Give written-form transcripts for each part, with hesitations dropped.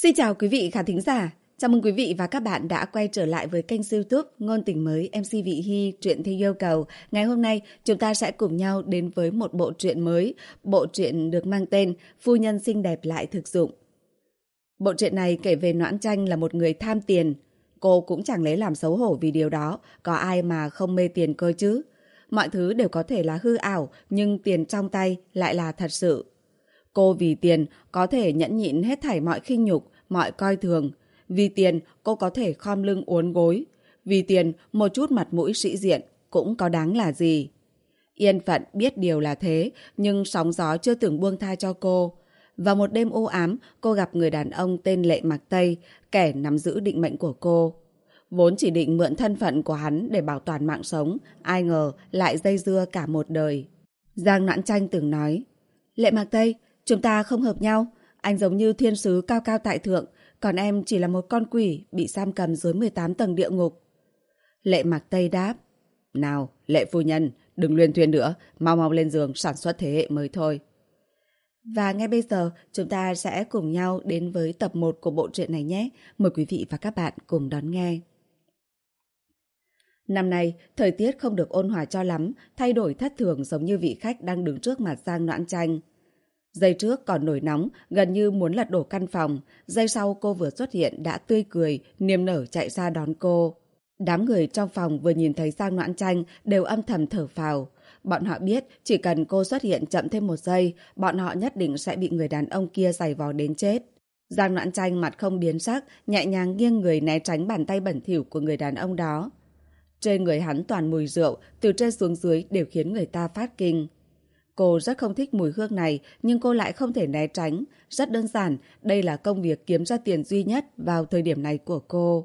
Xin chào quý vị khán thính giả. Chào mừng quý vị và các bạn đã quay trở lại với kênh YouTube Ngôn Tình Mới MC Vị Hy truyện theo yêu cầu. Ngày hôm nay chúng ta sẽ cùng nhau đến với một bộ truyện mới. Bộ truyện được mang tên Phu Nhân Xinh Đẹp Lại Thực Dụng. Bộ truyện này kể về Noãn Tranh là một người tham tiền. Cô cũng chẳng lấy làm xấu hổ vì điều đó. Có ai mà không mê tiền cơ chứ? Mọi thứ đều có thể là hư ảo, nhưng tiền trong tay lại là thật sự. Cô vì tiền có thể nhẫn nhịn hết thảy mọi khinh nhục, mọi coi thường. Vì tiền cô có thể khom lưng uốn gối. Vì tiền một chút mặt mũi sĩ diện cũng có đáng là gì. Yên phận biết điều là thế, nhưng sóng gió chưa từng buông tha cho cô. Vào một đêm u ám, cô gặp người đàn ông tên Lệ Mặc Tây, kẻ nắm giữ định mệnh của cô. Vốn chỉ định mượn thân phận của hắn để bảo toàn mạng sống, ai ngờ lại dây dưa cả một đời. Giang Noãn Tranh từng nói, Lệ Mặc Tây, chúng ta không hợp nhau. Anh giống như thiên sứ cao cao tại thượng, còn em chỉ là một con quỷ bị giam cầm dưới 18 tầng địa ngục. Lệ Mặc Tây đáp, nào, Lệ phu nhân, đừng luyên thuyên nữa, mau mau lên giường sản xuất thế hệ mới thôi. Và ngay bây giờ chúng ta sẽ cùng nhau đến với tập 1 của bộ truyện này nhé. Mời quý vị và các bạn cùng đón nghe. Năm nay, thời tiết không được ôn hòa cho lắm, thay đổi thất thường giống như vị khách đang đứng trước mặt Giang Noãn Tranh. Giây trước còn nổi nóng, gần như muốn lật đổ căn phòng. Giây sau cô vừa xuất hiện đã tươi cười, niềm nở chạy ra đón cô. Đám người trong phòng vừa nhìn thấy Giang Noãn Tranh đều âm thầm thở phào. Bọn họ biết chỉ cần cô xuất hiện chậm thêm một giây, bọn họ nhất định sẽ bị người đàn ông kia giày vò đến chết. Giang Noãn Tranh mặt không biến sắc, nhẹ nhàng nghiêng người né tránh bàn tay bẩn thỉu của người đàn ông đó. Trên người hắn toàn mùi rượu, từ trên xuống dưới đều khiến người ta phát kinh. Cô rất không thích mùi hương này, nhưng cô lại không thể né tránh. Rất đơn giản, đây là công việc kiếm ra tiền duy nhất vào thời điểm này của cô.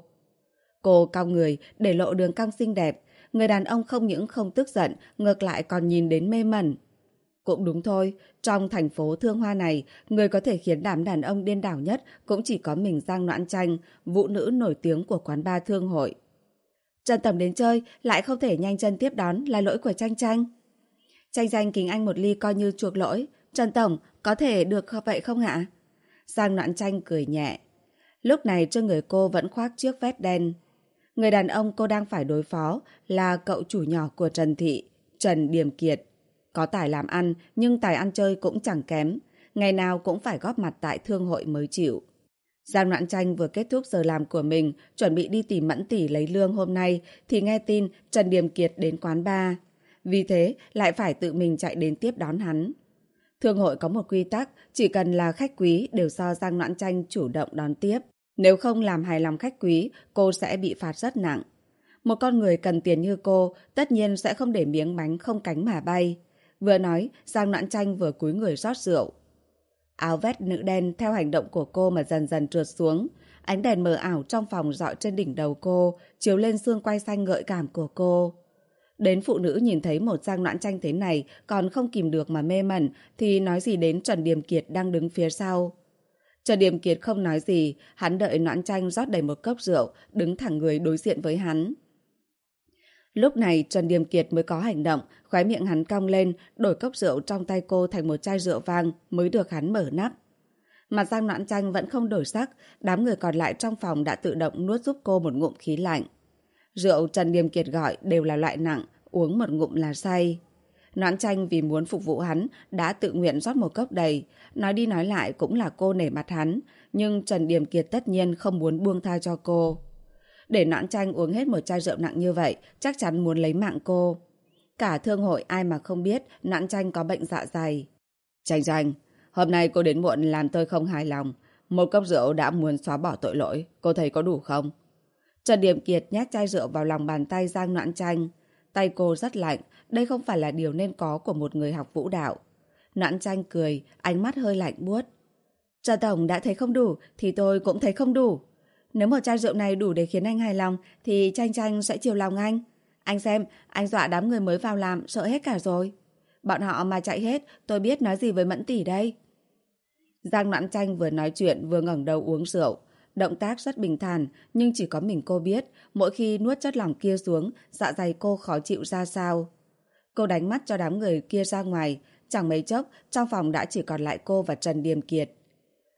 Cô cau người, để lộ đường cong xinh đẹp. Người đàn ông không những không tức giận, ngược lại còn nhìn đến mê mẩn. Cũng đúng thôi, trong thành phố thương hoa này, người có thể khiến đám đàn ông điên đảo nhất cũng chỉ có mình Giang Noãn Tranh, vũ nữ nổi tiếng của quán bar thương hội. Trần tổng đến chơi, lại không thể nhanh chân tiếp đón là lỗi của Tranh Tranh. Tranh Tranh kính anh một ly coi như chuộc lỗi. Trần tổng, có thể được vậy không ạ? Giang Noãn Tranh cười nhẹ. Lúc này trên người cô vẫn khoác chiếc vest đen. Người đàn ông cô đang phải đối phó là cậu chủ nhỏ của Trần Thị, Trần Điềm Kiệt. Có tài làm ăn, nhưng tài ăn chơi cũng chẳng kém. Ngày nào cũng phải góp mặt tại thương hội mới chịu. Giang Noãn Tranh vừa kết thúc giờ làm của mình, chuẩn bị đi tìm Mẫn tỷ lấy lương hôm nay, thì nghe tin Trần Điềm Kiệt đến quán bar. Vì thế lại phải tự mình chạy đến tiếp đón hắn. Thương hội có một quy tắc, chỉ cần là khách quý đều do Giang Noãn Tranh chủ động đón tiếp. Nếu không làm hài lòng khách quý, cô sẽ bị phạt rất nặng. Một con người cần tiền như cô, tất nhiên sẽ không để miếng bánh không cánh mà bay. Vừa nói, Giang Noãn Tranh vừa cúi người rót rượu. Áo vest nữ đen theo hành động của cô mà dần dần trượt xuống. Ánh đèn mờ ảo trong phòng rọi trên đỉnh đầu cô, chiếu lên xương quai xanh gợi cảm của cô. Đến phụ nữ nhìn thấy một Giang Noãn Tranh thế này còn không kìm được mà mê mẩn, thì nói gì đến Trần Điềm Kiệt đang đứng phía sau. Trần Điềm Kiệt không nói gì, hắn đợi Noãn Tranh rót đầy một cốc rượu, đứng thẳng người đối diện với hắn. Lúc này Trần Điềm Kiệt mới có hành động, khóe miệng hắn cong lên, đổi cốc rượu trong tay cô thành một chai rượu vang mới được hắn mở nắp. Mà Giang Noãn Tranh vẫn không đổi sắc, đám người còn lại trong phòng đã tự động nuốt giúp cô một ngụm khí lạnh. Rượu Trần Điềm Kiệt gọi đều là loại nặng, uống một ngụm là say. Noãn Tranh vì muốn phục vụ hắn đã tự nguyện rót một cốc đầy. Nói đi nói lại cũng là cô nể mặt hắn, nhưng Trần Điềm Kiệt tất nhiên không muốn buông tha cho cô. Để Noãn Tranh uống hết một chai rượu nặng như vậy, chắc chắn muốn lấy mạng cô. Cả thương hội ai mà không biết Noãn Tranh có bệnh dạ dày. Tranh Tranh, hôm nay cô đến muộn làm tôi không hài lòng. Một cốc rượu đã muốn xóa bỏ tội lỗi, cô thấy có đủ không? Trần Điềm Kiệt nhét chai rượu vào lòng bàn tay Giang Noãn Tranh. Tay cô rất lạnh, đây không phải là điều nên có của một người học vũ đạo. Noãn Tranh cười, ánh mắt hơi lạnh buốt. Trần tổng đã thấy không đủ, thì tôi cũng thấy không đủ. Nếu một chai rượu này đủ để khiến anh hài lòng, thì Tranh Tranh sẽ chiều lòng anh. Anh xem, anh dọa đám người mới vào làm, sợ hết cả rồi. Bọn họ mà chạy hết, tôi biết nói gì với Mẫn tỷ đây. Giang Noãn Tranh vừa nói chuyện vừa ngẩng đầu uống rượu. Động tác rất bình thản, nhưng chỉ có mình cô biết, mỗi khi nuốt chất lỏng kia xuống, dạ dày cô khó chịu ra sao. Cô đánh mắt cho đám người kia ra ngoài, chẳng mấy chốc, trong phòng đã chỉ còn lại cô và Trần Điềm Kiệt.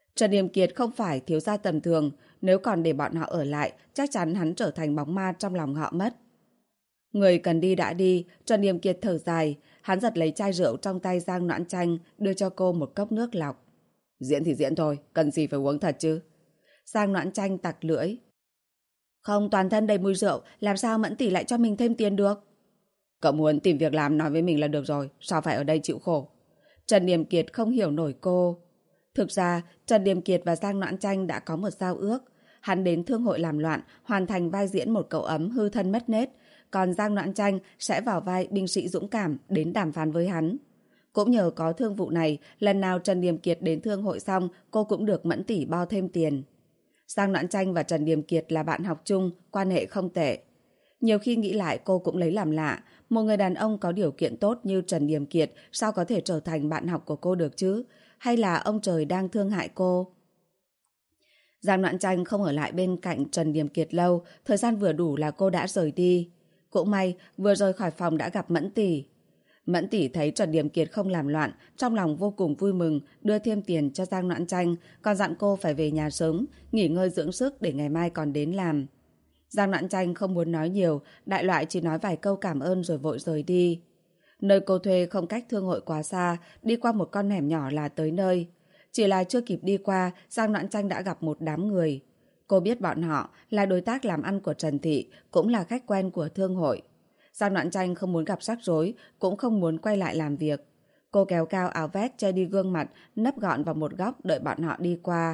Trần Điềm Kiệt không phải thiếu gia tầm thường, nếu còn để bọn họ ở lại, chắc chắn hắn trở thành bóng ma trong lòng họ mất. Người cần đi đã đi, Trần Điềm Kiệt thở dài, hắn giật lấy chai rượu trong tay Giang Noãn Tranh, đưa cho cô một cốc nước lọc. Diễn thì diễn thôi, cần gì phải uống thật chứ? Giang Noãn Tranh tặc lưỡi. Không, toàn thân đầy mùi rượu, làm sao Mẫn tỷ lại cho mình thêm tiền được? Cậu muốn tìm việc làm nói với mình là được rồi, sao phải ở đây chịu khổ? Trần Điềm Kiệt không hiểu nổi cô. Thực ra, Trần Điềm Kiệt và Giang Noãn Tranh đã có một giao ước. Hắn đến thương hội làm loạn, hoàn thành vai diễn một cậu ấm hư thân mất nết. Còn Giang Noãn Tranh sẽ vào vai binh sĩ dũng cảm đến đàm phán với hắn. Cũng nhờ có thương vụ này, lần nào Trần Điềm Kiệt đến thương hội xong, cô cũng được Mẫn tỷ bao thêm tiền. Giang Noãn Tranh và Trần Điềm Kiệt là bạn học chung, quan hệ không tệ. Nhiều khi nghĩ lại cô cũng lấy làm lạ, một người đàn ông có điều kiện tốt như Trần Điềm Kiệt sao có thể trở thành bạn học của cô được chứ? Hay là ông trời đang thương hại cô? Giang Noãn Tranh không ở lại bên cạnh Trần Điềm Kiệt lâu, thời gian vừa đủ là cô đã rời đi. Cũng may, vừa rời khỏi phòng đã gặp Mẫn tỷ. Mẫn tỷ thấy Trần Điềm Kiệt không làm loạn, trong lòng vô cùng vui mừng, đưa thêm tiền cho Giang Noãn Tranh, còn dặn cô phải về nhà sớm, nghỉ ngơi dưỡng sức để ngày mai còn đến làm. Giang Noãn Tranh không muốn nói nhiều, đại loại chỉ nói vài câu cảm ơn rồi vội rời đi. Nơi cô thuê không cách thương hội quá xa, đi qua một con hẻm nhỏ là tới nơi. Chỉ là chưa kịp đi qua, Giang Noãn Tranh đã gặp một đám người. Cô biết bọn họ là đối tác làm ăn của Trần Thị, cũng là khách quen của thương hội. Giang Noãn Tranh không muốn gặp rắc rối, cũng không muốn quay lại làm việc. Cô kéo cao áo vest che đi gương mặt, nấp gọn vào một góc đợi bọn họ đi qua.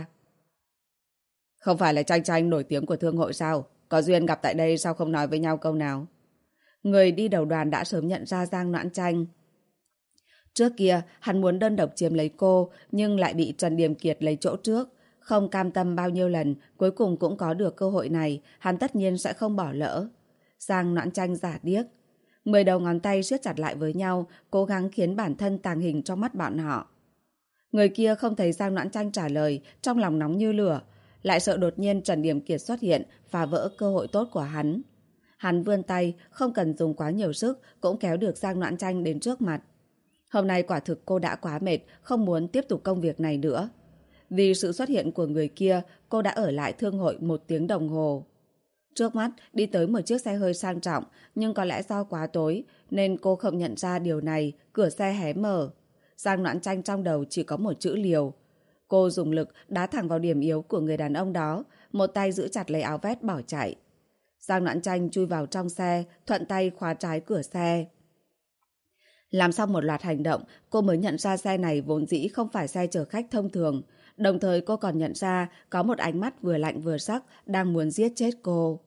Không phải là Tranh Tranh nổi tiếng của thương hội sao? Có duyên gặp tại đây sao không nói với nhau câu nào? Người đi đầu đoàn đã sớm nhận ra Giang Noãn Tranh. Trước kia, hắn muốn đơn độc chiếm lấy cô, nhưng lại bị Trần Điềm Kiệt lấy chỗ trước. Không cam tâm bao nhiêu lần, cuối cùng cũng có được cơ hội này, hắn tất nhiên sẽ không bỏ lỡ. Giang Noãn Tranh giả điếc. 10 đầu ngón tay siết chặt lại với nhau, cố gắng khiến bản thân tàng hình trong mắt bọn họ. Người kia không thấy Giang Noãn Tranh trả lời, trong lòng nóng như lửa. Lại sợ đột nhiên Trần Điềm Kiệt xuất hiện, phá vỡ cơ hội tốt của hắn. Hắn vươn tay, không cần dùng quá nhiều sức, cũng kéo được Giang Noãn Tranh đến trước mặt. Hôm nay quả thực cô đã quá mệt, không muốn tiếp tục công việc này nữa. Vì sự xuất hiện của người kia, cô đã ở lại thương hội 1 tiếng đồng hồ. Trước mắt đi tới một chiếc xe hơi sang trọng, nhưng có lẽ do quá tối nên cô không nhận ra điều này, cửa xe hé mở. Giang Noãn Tranh trong đầu chỉ có một chữ liều. Cô dùng lực đá thẳng vào điểm yếu của người đàn ông đó, một tay giữ chặt lấy áo vest bỏ chạy. Giang Noãn Tranh chui vào trong xe, thuận tay khóa trái cửa xe. Làm xong một loạt hành động, cô mới nhận ra xe này vốn dĩ không phải xe chở khách thông thường. Đồng thời cô còn nhận ra có một ánh mắt vừa lạnh vừa sắc đang muốn giết chết cô.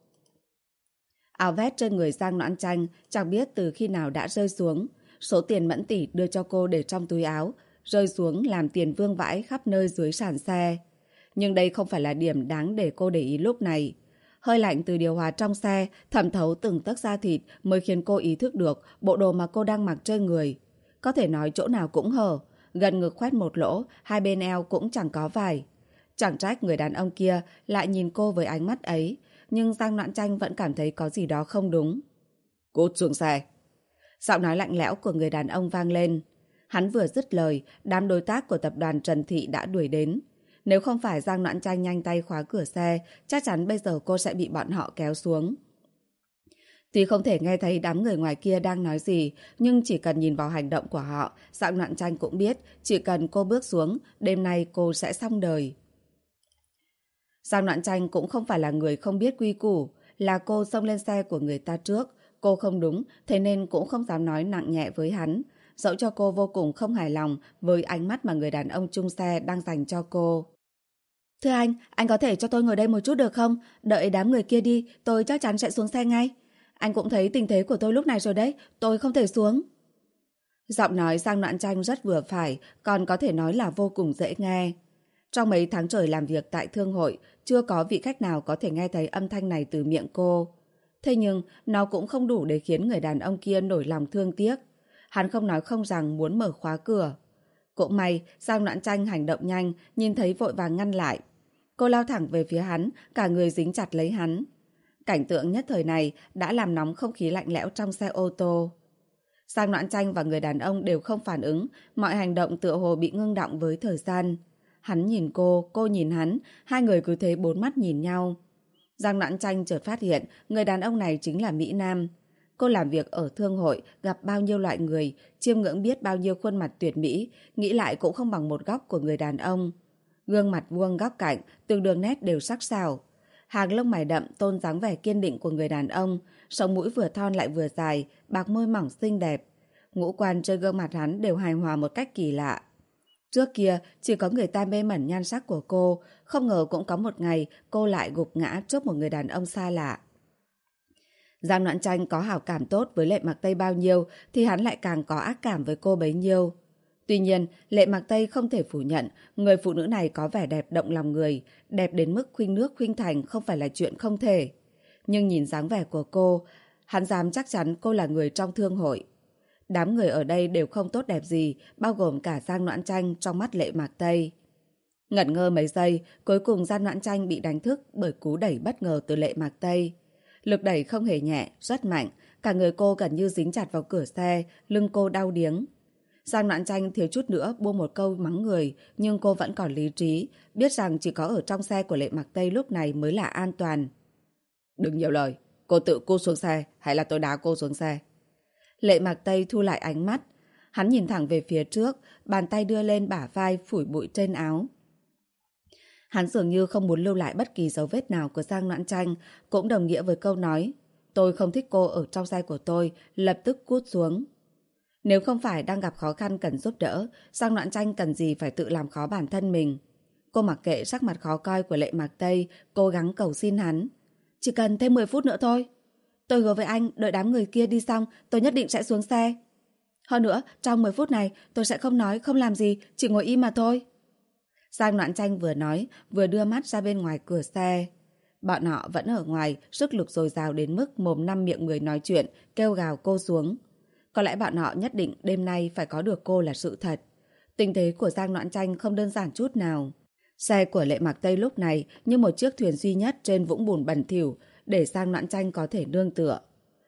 Áo vest trên người Giang Noãn Tranh chẳng biết từ khi nào đã rơi xuống. Số tiền Mẫn tỷ đưa cho cô để trong túi áo, rơi xuống làm tiền vương vãi khắp nơi dưới sàn xe. Nhưng đây không phải là điểm đáng để cô để ý lúc này. Hơi lạnh từ điều hòa trong xe thẩm thấu từng tấc da thịt mới khiến cô ý thức được bộ đồ mà cô đang mặc trên người. Có thể nói chỗ nào cũng hở, gần ngực khoét một lỗ, hai bên eo cũng chẳng có vải. Chẳng trách người đàn ông kia lại nhìn cô với ánh mắt ấy, nhưng Giang Noãn Tranh vẫn cảm thấy có gì đó không đúng. Cút xuống xe. Giọng nói lạnh lẽo của người đàn ông vang lên. Hắn vừa dứt lời, đám đối tác của tập đoàn Trần Thị đã đuổi đến. Nếu không phải Giang Noãn Tranh nhanh tay khóa cửa xe, chắc chắn bây giờ cô sẽ bị bọn họ kéo xuống. Tuy không thể nghe thấy đám người ngoài kia đang nói gì, nhưng chỉ cần nhìn vào hành động của họ, Giang Noãn Tranh cũng biết chỉ cần cô bước xuống, đêm nay cô sẽ xong đời. Giang Noãn Tranh cũng không phải là người không biết quy củ, là cô xông lên xe của người ta trước. Cô không đúng, thế nên cũng không dám nói nặng nhẹ với hắn. Dẫu cho cô vô cùng không hài lòng với ánh mắt mà người đàn ông chung xe đang dành cho cô. Thưa anh có thể cho tôi ngồi đây một chút được không? Đợi đám người kia đi, tôi chắc chắn sẽ xuống xe ngay. Anh cũng thấy tình thế của tôi lúc này rồi đấy, tôi không thể xuống. Giọng nói Giang Noãn Tranh rất vừa phải, còn có thể nói là vô cùng dễ nghe. Trong mấy tháng trời làm việc tại thương hội, chưa có vị khách nào có thể nghe thấy âm thanh này từ miệng cô. Thế nhưng, nó cũng không đủ để khiến người đàn ông kia nổi lòng thương tiếc. Hắn không nói không rằng muốn mở khóa cửa. Cũng may, Giang Noãn Tranh hành động nhanh, nhìn thấy vội vàng ngăn lại. Cô lao thẳng về phía hắn, cả người dính chặt lấy hắn. Cảnh tượng nhất thời này đã làm nóng không khí lạnh lẽo trong xe ô tô. Giang Noãn Tranh và người đàn ông đều không phản ứng, mọi hành động tựa hồ bị ngưng đọng với thời gian. Hắn nhìn cô nhìn hắn, hai người cứ thế bốn mắt nhìn nhau. Giang Noãn Tranh chợt phát hiện người đàn ông này chính là Mỹ Nam. Cô làm việc ở thương hội, gặp bao nhiêu loại người, chiêm ngưỡng biết bao nhiêu khuôn mặt tuyệt mỹ, nghĩ lại cũng không bằng một góc của người đàn ông. Gương mặt vuông góc cạnh, từng đường nét đều sắc sảo. Hàng lông mày đậm tôn dáng vẻ kiên định của người đàn ông, sống mũi vừa thon lại vừa dài, bạc môi mỏng xinh đẹp. Ngũ quan trên gương mặt hắn đều hài hòa một cách kỳ lạ. Trước kia chỉ có người ta mê mẩn nhan sắc của cô, không ngờ cũng có một ngày cô lại gục ngã trước một người đàn ông xa lạ. Giang Noãn Tranh có hảo cảm tốt với Lệ Mặc Tây bao nhiêu thì hắn lại càng có ác cảm với cô bấy nhiêu. Tuy nhiên, Lệ Mặc Tây không thể phủ nhận người phụ nữ này có vẻ đẹp động lòng người, đẹp đến mức khuynh nước khuynh thành không phải là chuyện không thể. Nhưng nhìn dáng vẻ của cô, hắn dám chắc chắn cô là người trong thương hội. Đám người ở đây đều không tốt đẹp gì, bao gồm cả Giang Noãn Tranh trong mắt Lệ Mặc Tây. Ngẩn ngơ mấy giây, cuối cùng Giang Noãn Tranh bị đánh thức bởi cú đẩy bất ngờ từ Lệ Mặc Tây. Lực đẩy không hề nhẹ, rất mạnh, cả người cô gần như dính chặt vào cửa xe, lưng cô đau điếng. Giang Noãn Tranh thiếu chút nữa buông một câu mắng người, nhưng cô vẫn còn lý trí, biết rằng chỉ có ở trong xe của Lệ Mặc Tây lúc này mới là an toàn. Đừng nhiều lời, cô tự cút xuống xe hay là tôi đá cô xuống xe? Lệ Mặc Tây thu lại ánh mắt, hắn nhìn thẳng về phía trước, bàn tay đưa lên bả vai phủi bụi trên áo. Hắn dường như không muốn lưu lại bất kỳ dấu vết nào của Giang Noãn Tranh, cũng đồng nghĩa với câu nói, tôi không thích cô ở trong xe của tôi, lập tức cút xuống. Nếu không phải đang gặp khó khăn cần giúp đỡ, Giang Noãn Tranh cần gì phải tự làm khó bản thân mình. Cô mặc kệ sắc mặt khó coi của Lệ Mặc Tây, cố gắng cầu xin hắn. Chỉ cần thêm 10 phút nữa thôi. Tôi hứa với anh, đợi đám người kia đi xong, tôi nhất định sẽ xuống xe. Hơn nữa, trong 10 phút này, tôi sẽ không nói, không làm gì, chỉ ngồi im mà thôi. Giang Noãn Tranh vừa nói, vừa đưa mắt ra bên ngoài cửa xe. Bọn họ vẫn ở ngoài, sức lực dồi dào đến mức mồm năm miệng người nói chuyện, kêu gào cô xuống. Có lẽ bọn họ nhất định đêm nay phải có được cô là sự thật. Tình thế của Giang Noãn Tranh không đơn giản chút nào. Xe của Lệ Mặc Tây lúc này như một chiếc thuyền duy nhất trên vũng bùn bẩn thỉu để Giang Noãn Tranh có thể nương tựa.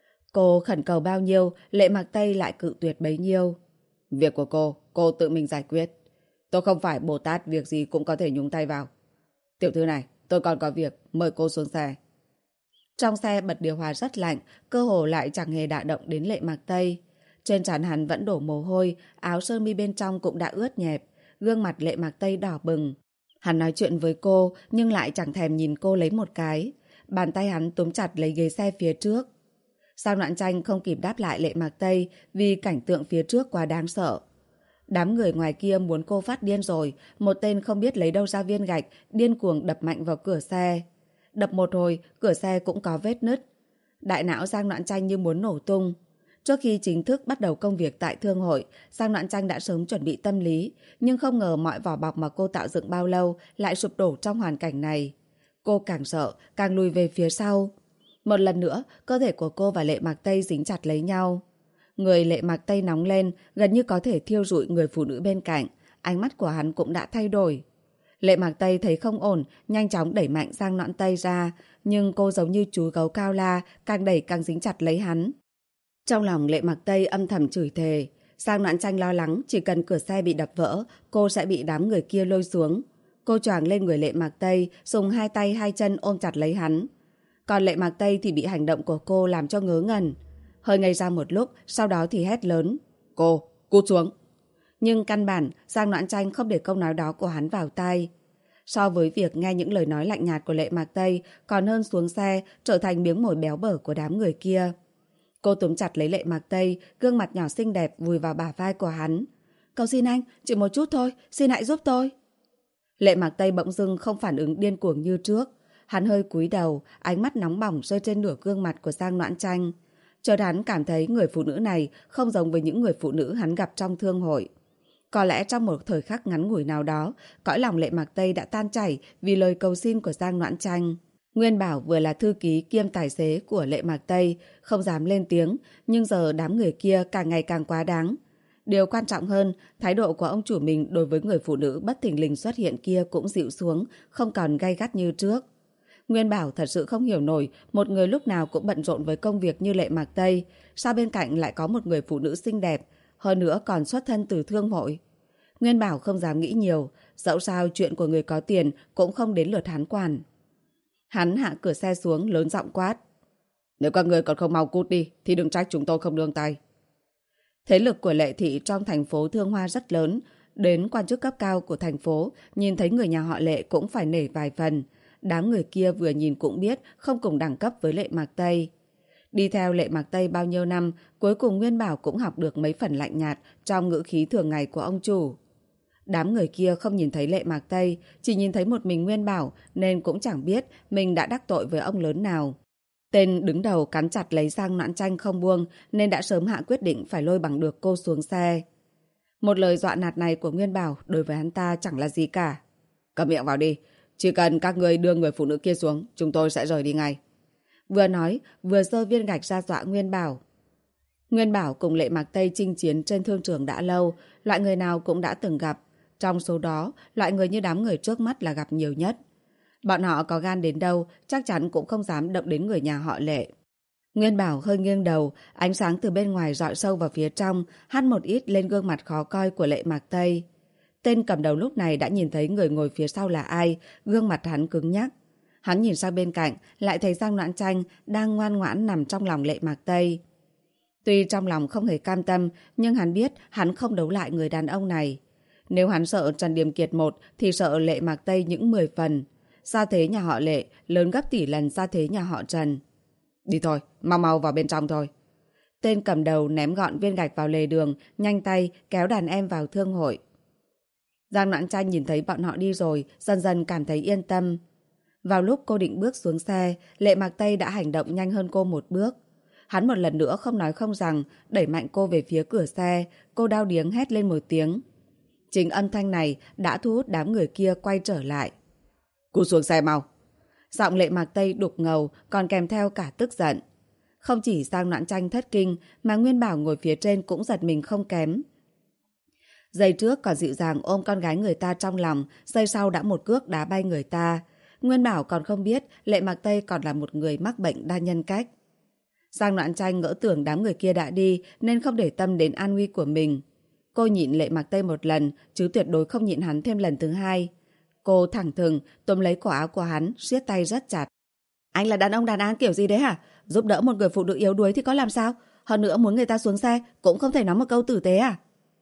Cô khẩn cầu bao nhiêu, Lệ Mặc Tây lại cự tuyệt bấy nhiêu. Việc của cô tự mình giải quyết. Tôi không phải Bồ Tát việc gì cũng có thể nhúng tay vào. Tiểu thư này, tôi còn có việc, mời cô xuống xe. Trong xe bật điều hòa rất lạnh, cơ hồ lại chẳng hề đả động đến Lệ Mặc Tây. Trên trán hắn vẫn đổ mồ hôi, áo sơ mi bên trong cũng đã ướt nhẹp, gương mặt Lệ Mặc Tây đỏ bừng. Hắn nói chuyện với cô nhưng lại chẳng thèm nhìn cô lấy một cái. Bàn tay hắn túm chặt lấy ghế xe phía trước. Giang Noãn Tranh không kịp đáp lại Lệ Mặc Tây vì cảnh tượng phía trước quá đáng sợ. Đám người ngoài kia muốn cô phát điên rồi, một tên không biết lấy đâu ra viên gạch, điên cuồng đập mạnh vào cửa xe. Đập một hồi, cửa xe cũng có vết nứt. Đại não Giang Noãn Tranh như muốn nổ tung. Trước khi chính thức bắt đầu công việc tại thương hội, Giang Noãn Tranh đã sớm chuẩn bị tâm lý, nhưng không ngờ mọi vỏ bọc mà cô tạo dựng bao lâu lại sụp đổ trong hoàn cảnh này. Cô càng sợ, càng lùi về phía sau. Một lần nữa, cơ thể của cô và Lệ Mặc Tây dính chặt lấy nhau. Người Lệ Mặc Tây nóng lên, gần như có thể thiêu rụi người phụ nữ bên cạnh. Ánh mắt của hắn cũng đã thay đổi. Lệ Mặc Tây thấy không ổn, nhanh chóng đẩy mạnh Giang Noãn Tây ra, nhưng cô giống như chú gấu cao la, càng đẩy càng dính chặt lấy hắn. Trong lòng Lệ Mặc Tây âm thầm chửi thề. Giang Noãn Tranh lo lắng chỉ cần cửa xe bị đập vỡ, cô sẽ bị đám người kia lôi xuống. Cô choàng lên người Lệ Mặc Tây, dùng hai tay hai chân ôm chặt lấy hắn. Còn Lệ Mặc Tây thì bị hành động của cô làm cho ngớ ngẩn. Hơi ngây ra một lúc, sau đó thì hét lớn. Cô, cút xuống. Nhưng căn bản, Giang Noãn Tranh không để câu nói đó của hắn vào tai. So với việc nghe những lời nói lạnh nhạt của Lệ Mặc Tây, còn hơn xuống xe trở thành miếng mồi béo bở của đám người kia. Cô túm chặt lấy Lệ Mặc Tây, gương mặt nhỏ xinh đẹp vùi vào bả vai của hắn. Cầu xin anh, chỉ một chút thôi, xin hãy giúp tôi. Lệ Mặc Tây bỗng dưng không phản ứng điên cuồng như trước. Hắn hơi cúi đầu, ánh mắt nóng bỏng rơi trên nửa gương mặt của Giang Noãn Tranh. Chợt hắn cảm thấy người phụ nữ này không giống với những người phụ nữ hắn gặp trong thương hội. Có lẽ trong một thời khắc ngắn ngủi nào đó, cõi lòng Lệ Mặc Tây đã tan chảy vì lời cầu xin của Giang Noãn Tranh. Nguyên Bảo vừa là thư ký kiêm tài xế của Lệ Mặc Tây, không dám lên tiếng, nhưng giờ đám người kia càng ngày càng quá đáng. Điều quan trọng hơn, thái độ của ông chủ mình đối với người phụ nữ bất thình lình xuất hiện kia cũng dịu xuống, không còn gay gắt như trước. Nguyên Bảo thật sự không hiểu nổi một người lúc nào cũng bận rộn với công việc như Lệ Mặc Tây, sao bên cạnh lại có một người phụ nữ xinh đẹp, hơn nữa còn xuất thân từ thương hội. Nguyên Bảo không dám nghĩ nhiều, Dẫu sao chuyện của người có tiền cũng không đến lượt hắn quản. Hắn hạ cửa xe xuống lớn giọng quát. Nếu các người còn không mau cút đi thì đừng trách chúng tôi không nương tay. Thế lực của Lệ thị trong thành phố Thương Hoa rất lớn. Đến quan chức cấp cao của thành phố nhìn thấy người nhà họ Lệ cũng phải nể vài phần. Đám người kia vừa nhìn cũng biết không cùng đẳng cấp với Lệ Mạc Tây. Đi theo Lệ Mạc Tây bao nhiêu năm, cuối cùng Nguyên Bảo cũng học được mấy phần lạnh nhạt trong ngữ khí thường ngày của ông chủ. Đám người kia không nhìn thấy Lệ Mạc Tây, chỉ nhìn thấy một mình Nguyên Bảo nên cũng chẳng biết mình đã đắc tội với ông lớn nào. Tên đứng đầu cắn chặt lấy Giang Noãn Tranh không buông nên đã sớm hạ quyết định phải lôi bằng được cô xuống xe. Một lời dọa nạt này của Nguyên Bảo đối với hắn ta chẳng là gì cả. Cầm miệng vào đi, chỉ cần các người đưa người phụ nữ kia xuống, chúng tôi sẽ rời đi ngay. Vừa nói, vừa giơ viên gạch ra dọa Nguyên Bảo. Nguyên Bảo cùng Lệ Mạc Tây chinh chiến trên thương trường đã lâu, loại người nào cũng đã từng gặp. Trong số đó, loại người như đám người trước mắt là gặp nhiều nhất. Bọn họ có gan đến đâu, chắc chắn cũng không dám động đến người nhà họ Lệ. Nguyên Bảo hơi nghiêng đầu, ánh sáng từ bên ngoài rọi sâu vào phía trong, hắt một ít lên gương mặt khó coi của Lệ Mạc Tây. Tên cầm đầu lúc này đã nhìn thấy người ngồi phía sau là ai, gương mặt hắn cứng nhắc. Hắn nhìn sang bên cạnh, lại thấy Giang Noãn Tranh đang ngoan ngoãn nằm trong lòng Lệ Mạc Tây. Tuy trong lòng không hề cam tâm, nhưng hắn biết hắn không đấu lại người đàn ông này. Nếu hắn sợ Trần Điềm Kiệt một thì sợ Lệ Mạc Tây những 10 phần. Gia thế nhà họ Lệ lớn gấp tỷ lần gia thế nhà họ Trần. Đi thôi, mau mau vào bên trong thôi. Tên cầm đầu ném gọn viên gạch vào lề đường, nhanh tay kéo đàn em vào thương hội. Giang Noãn Tranh nhìn thấy bọn họ đi rồi, dần dần cảm thấy yên tâm. Vào lúc cô định bước xuống xe, Lệ Mạc Tây đã hành động nhanh hơn cô một bước. Hắn một lần nữa không nói không rằng, đẩy mạnh cô về phía cửa xe, cô đau điếng hét lên một tiếng. Chính âm thanh này đã thu hút đám người kia quay trở lại. Cút xuống xe mau. Giọng Lệ Mạc Tây đục ngầu còn kèm theo cả tức giận. Không chỉ Giang Noãn Tranh thất kinh mà Nguyên Bảo ngồi phía trên cũng giật mình không kém. Giây trước còn dịu dàng ôm con gái người ta trong lòng, giây sau đã một cước đá bay người ta. Nguyên Bảo còn không biết Lệ Mạc Tây còn là một người mắc bệnh đa nhân cách. Giang Noãn Tranh ngỡ tưởng đám người kia đã đi nên không để tâm đến an nguy của mình. Cô nhịn Lệ Mạc Tây một lần chứ tuyệt đối không nhịn hắn thêm lần thứ hai. Cô thẳng thừng túm lấy cổ áo của hắn, siết tay rất chặt. Anh là đàn ông đàn an kiểu gì đấy hả? Giúp đỡ một người phụ nữ yếu đuối thì có làm sao? Hơn nữa muốn người ta xuống xe cũng không thể nói một câu tử tế à?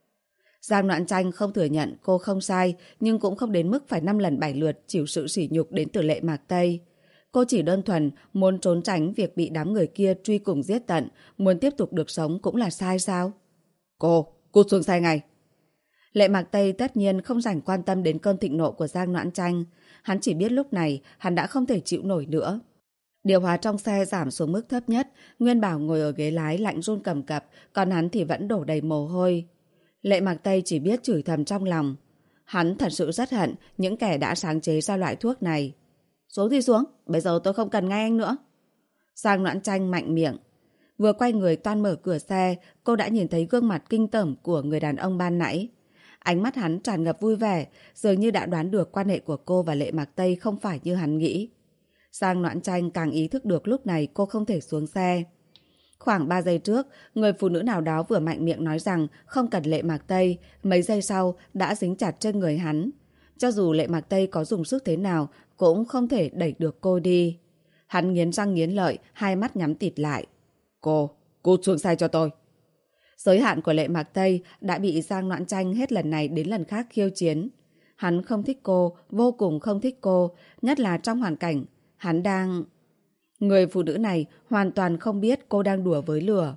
Giang Noãn Tranh không thừa nhận cô không sai, nhưng cũng không đến mức phải 5 lần 7 lượt chịu sự sỉ nhục đến từ Lệ Mạc Tây. Cô chỉ đơn thuần muốn trốn tránh việc bị đám người kia truy cùng giết tận, muốn tiếp tục được sống cũng là sai sao? Cô, cút xuống xe ngay! Lệ Mạc Tây tất nhiên không rảnh quan tâm đến cơn thịnh nộ của Giang Noãn Tranh. Hắn chỉ biết lúc này hắn đã không thể chịu nổi nữa. Điều hòa trong xe giảm xuống mức thấp nhất, Nguyên Bảo ngồi ở ghế lái lạnh run cầm cập, còn hắn thì vẫn đổ đầy mồ hôi. Lệ Mạc Tây chỉ biết chửi thầm trong lòng. Hắn thật sự rất hận những kẻ đã sáng chế ra loại thuốc này. Xuống thì xuống, bây giờ tôi không cần ngay anh nữa. Giang Noãn Tranh mạnh miệng. Vừa quay người toan mở cửa xe, cô đã nhìn thấy gương mặt kinh tởm của người đàn ông ban nãy. Ánh mắt hắn tràn ngập vui vẻ, dường như đã đoán được quan hệ của cô và Lệ Mạc Tây không phải như hắn nghĩ. Giang Noãn Tranh càng ý thức được lúc này cô không thể xuống xe. Khoảng 3 giây trước, người phụ nữ nào đó vừa mạnh miệng nói rằng không cần Lệ Mạc Tây, mấy giây sau đã dính chặt trên người hắn. Cho dù Lệ Mạc Tây có dùng sức thế nào, cũng không thể đẩy được cô đi. Hắn nghiến răng nghiến lợi, hai mắt nhắm tịt lại. Cô, cút xuống xe cho tôi. Giới hạn của Lệ Mạc Tây đã bị Giang Noãn Tranh hết lần này đến lần khác khiêu chiến. Hắn không thích cô, vô cùng không thích cô, nhất là trong hoàn cảnh hắn đang... Người phụ nữ này hoàn toàn không biết cô đang đùa với lửa.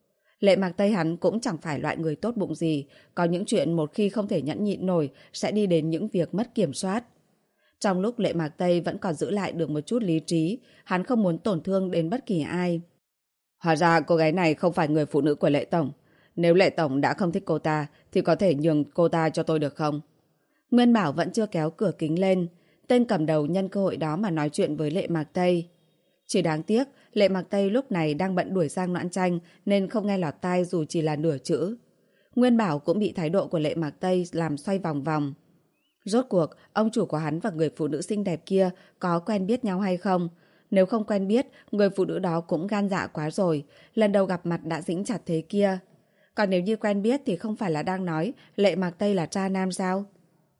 Lệ Mạc Tây hắn cũng chẳng phải loại người tốt bụng gì, có những chuyện một khi không thể nhẫn nhịn nổi sẽ đi đến những việc mất kiểm soát. Trong lúc Lệ Mạc Tây vẫn còn giữ lại được một chút lý trí, hắn không muốn tổn thương đến bất kỳ ai. Hóa ra cô gái này không phải người phụ nữ của Lệ Tổng. Nếu Lệ Tổng đã không thích cô ta thì có thể nhường cô ta cho tôi được không? Nguyên Bảo vẫn chưa kéo cửa kính lên. Tên cầm đầu nhân cơ hội đó mà nói chuyện với Lệ Mạc Tây. Chỉ đáng tiếc Lệ Mạc Tây lúc này đang bận đuổi Giang Noãn Tranh nên không nghe lọt tai dù chỉ là nửa chữ. Nguyên Bảo cũng bị thái độ của Lệ Mạc Tây làm xoay vòng vòng. Rốt cuộc ông chủ của hắn và người phụ nữ xinh đẹp kia có quen biết nhau hay không? Nếu không quen biết, người phụ nữ đó cũng gan dạ quá rồi, lần đầu gặp mặt đã dính chặt thế kia. Còn nếu như quen biết thì không phải là đang nói Lệ Mạc Tây là tra nam sao?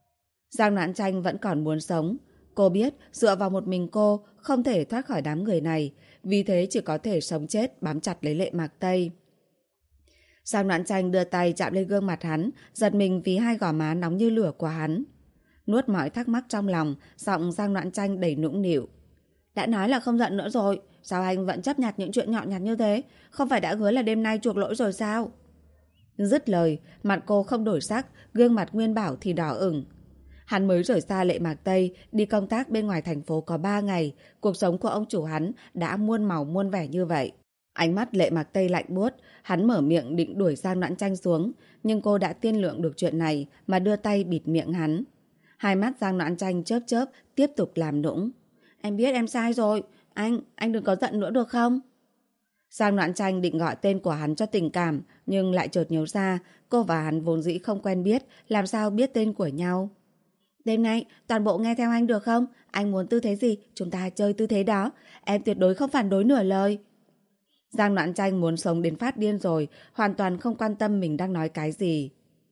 Giang Noãn Tranh vẫn còn muốn sống. Cô biết dựa vào một mình cô không thể thoát khỏi đám người này, vì thế chỉ có thể sống chết bám chặt lấy Lệ Mạc Tây. Giang Noãn Tranh đưa tay chạm lên gương mặt hắn, giật mình vì hai gò má nóng như lửa của hắn. Nuốt mọi thắc mắc trong lòng, giọng Giang Noãn Tranh đầy nũng nịu. Đã nói là không giận nữa rồi, sao anh vẫn chấp nhặt những chuyện nhỏ nhặt như thế? Không phải đã hứa là đêm nay chuộc lỗi rồi sao? Dứt lời, mặt cô không đổi sắc, gương mặt Nguyên Bảo thì đỏ ửng. Hắn mới rời xa Lệ Mạc Tây, đi công tác bên ngoài thành phố có 3 ngày, cuộc sống của ông chủ hắn đã muôn màu muôn vẻ như vậy. Ánh mắt Lệ Mạc Tây lạnh buốt, hắn mở miệng định đuổi Giang Noãn Tranh xuống, nhưng cô đã tiên lượng được chuyện này mà đưa tay bịt miệng hắn. Hai mắt Giang Noãn Tranh chớp chớp, tiếp tục làm nũng. Em biết em sai rồi, anh đừng có giận nữa được không? Giang Noãn Tranh định gọi tên của hắn cho tình cảm, nhưng lại chợt nhớ ra cô và hắn vốn dĩ không quen biết, làm sao biết tên của nhau. Đêm nay toàn bộ nghe theo anh được không? Anh muốn tư thế gì, chúng ta chơi tư thế đó. Em tuyệt đối không phản đối nửa lời. Giang Noãn Tranh muốn sống đến phát điên rồi, hoàn toàn không quan tâm mình đang nói cái gì.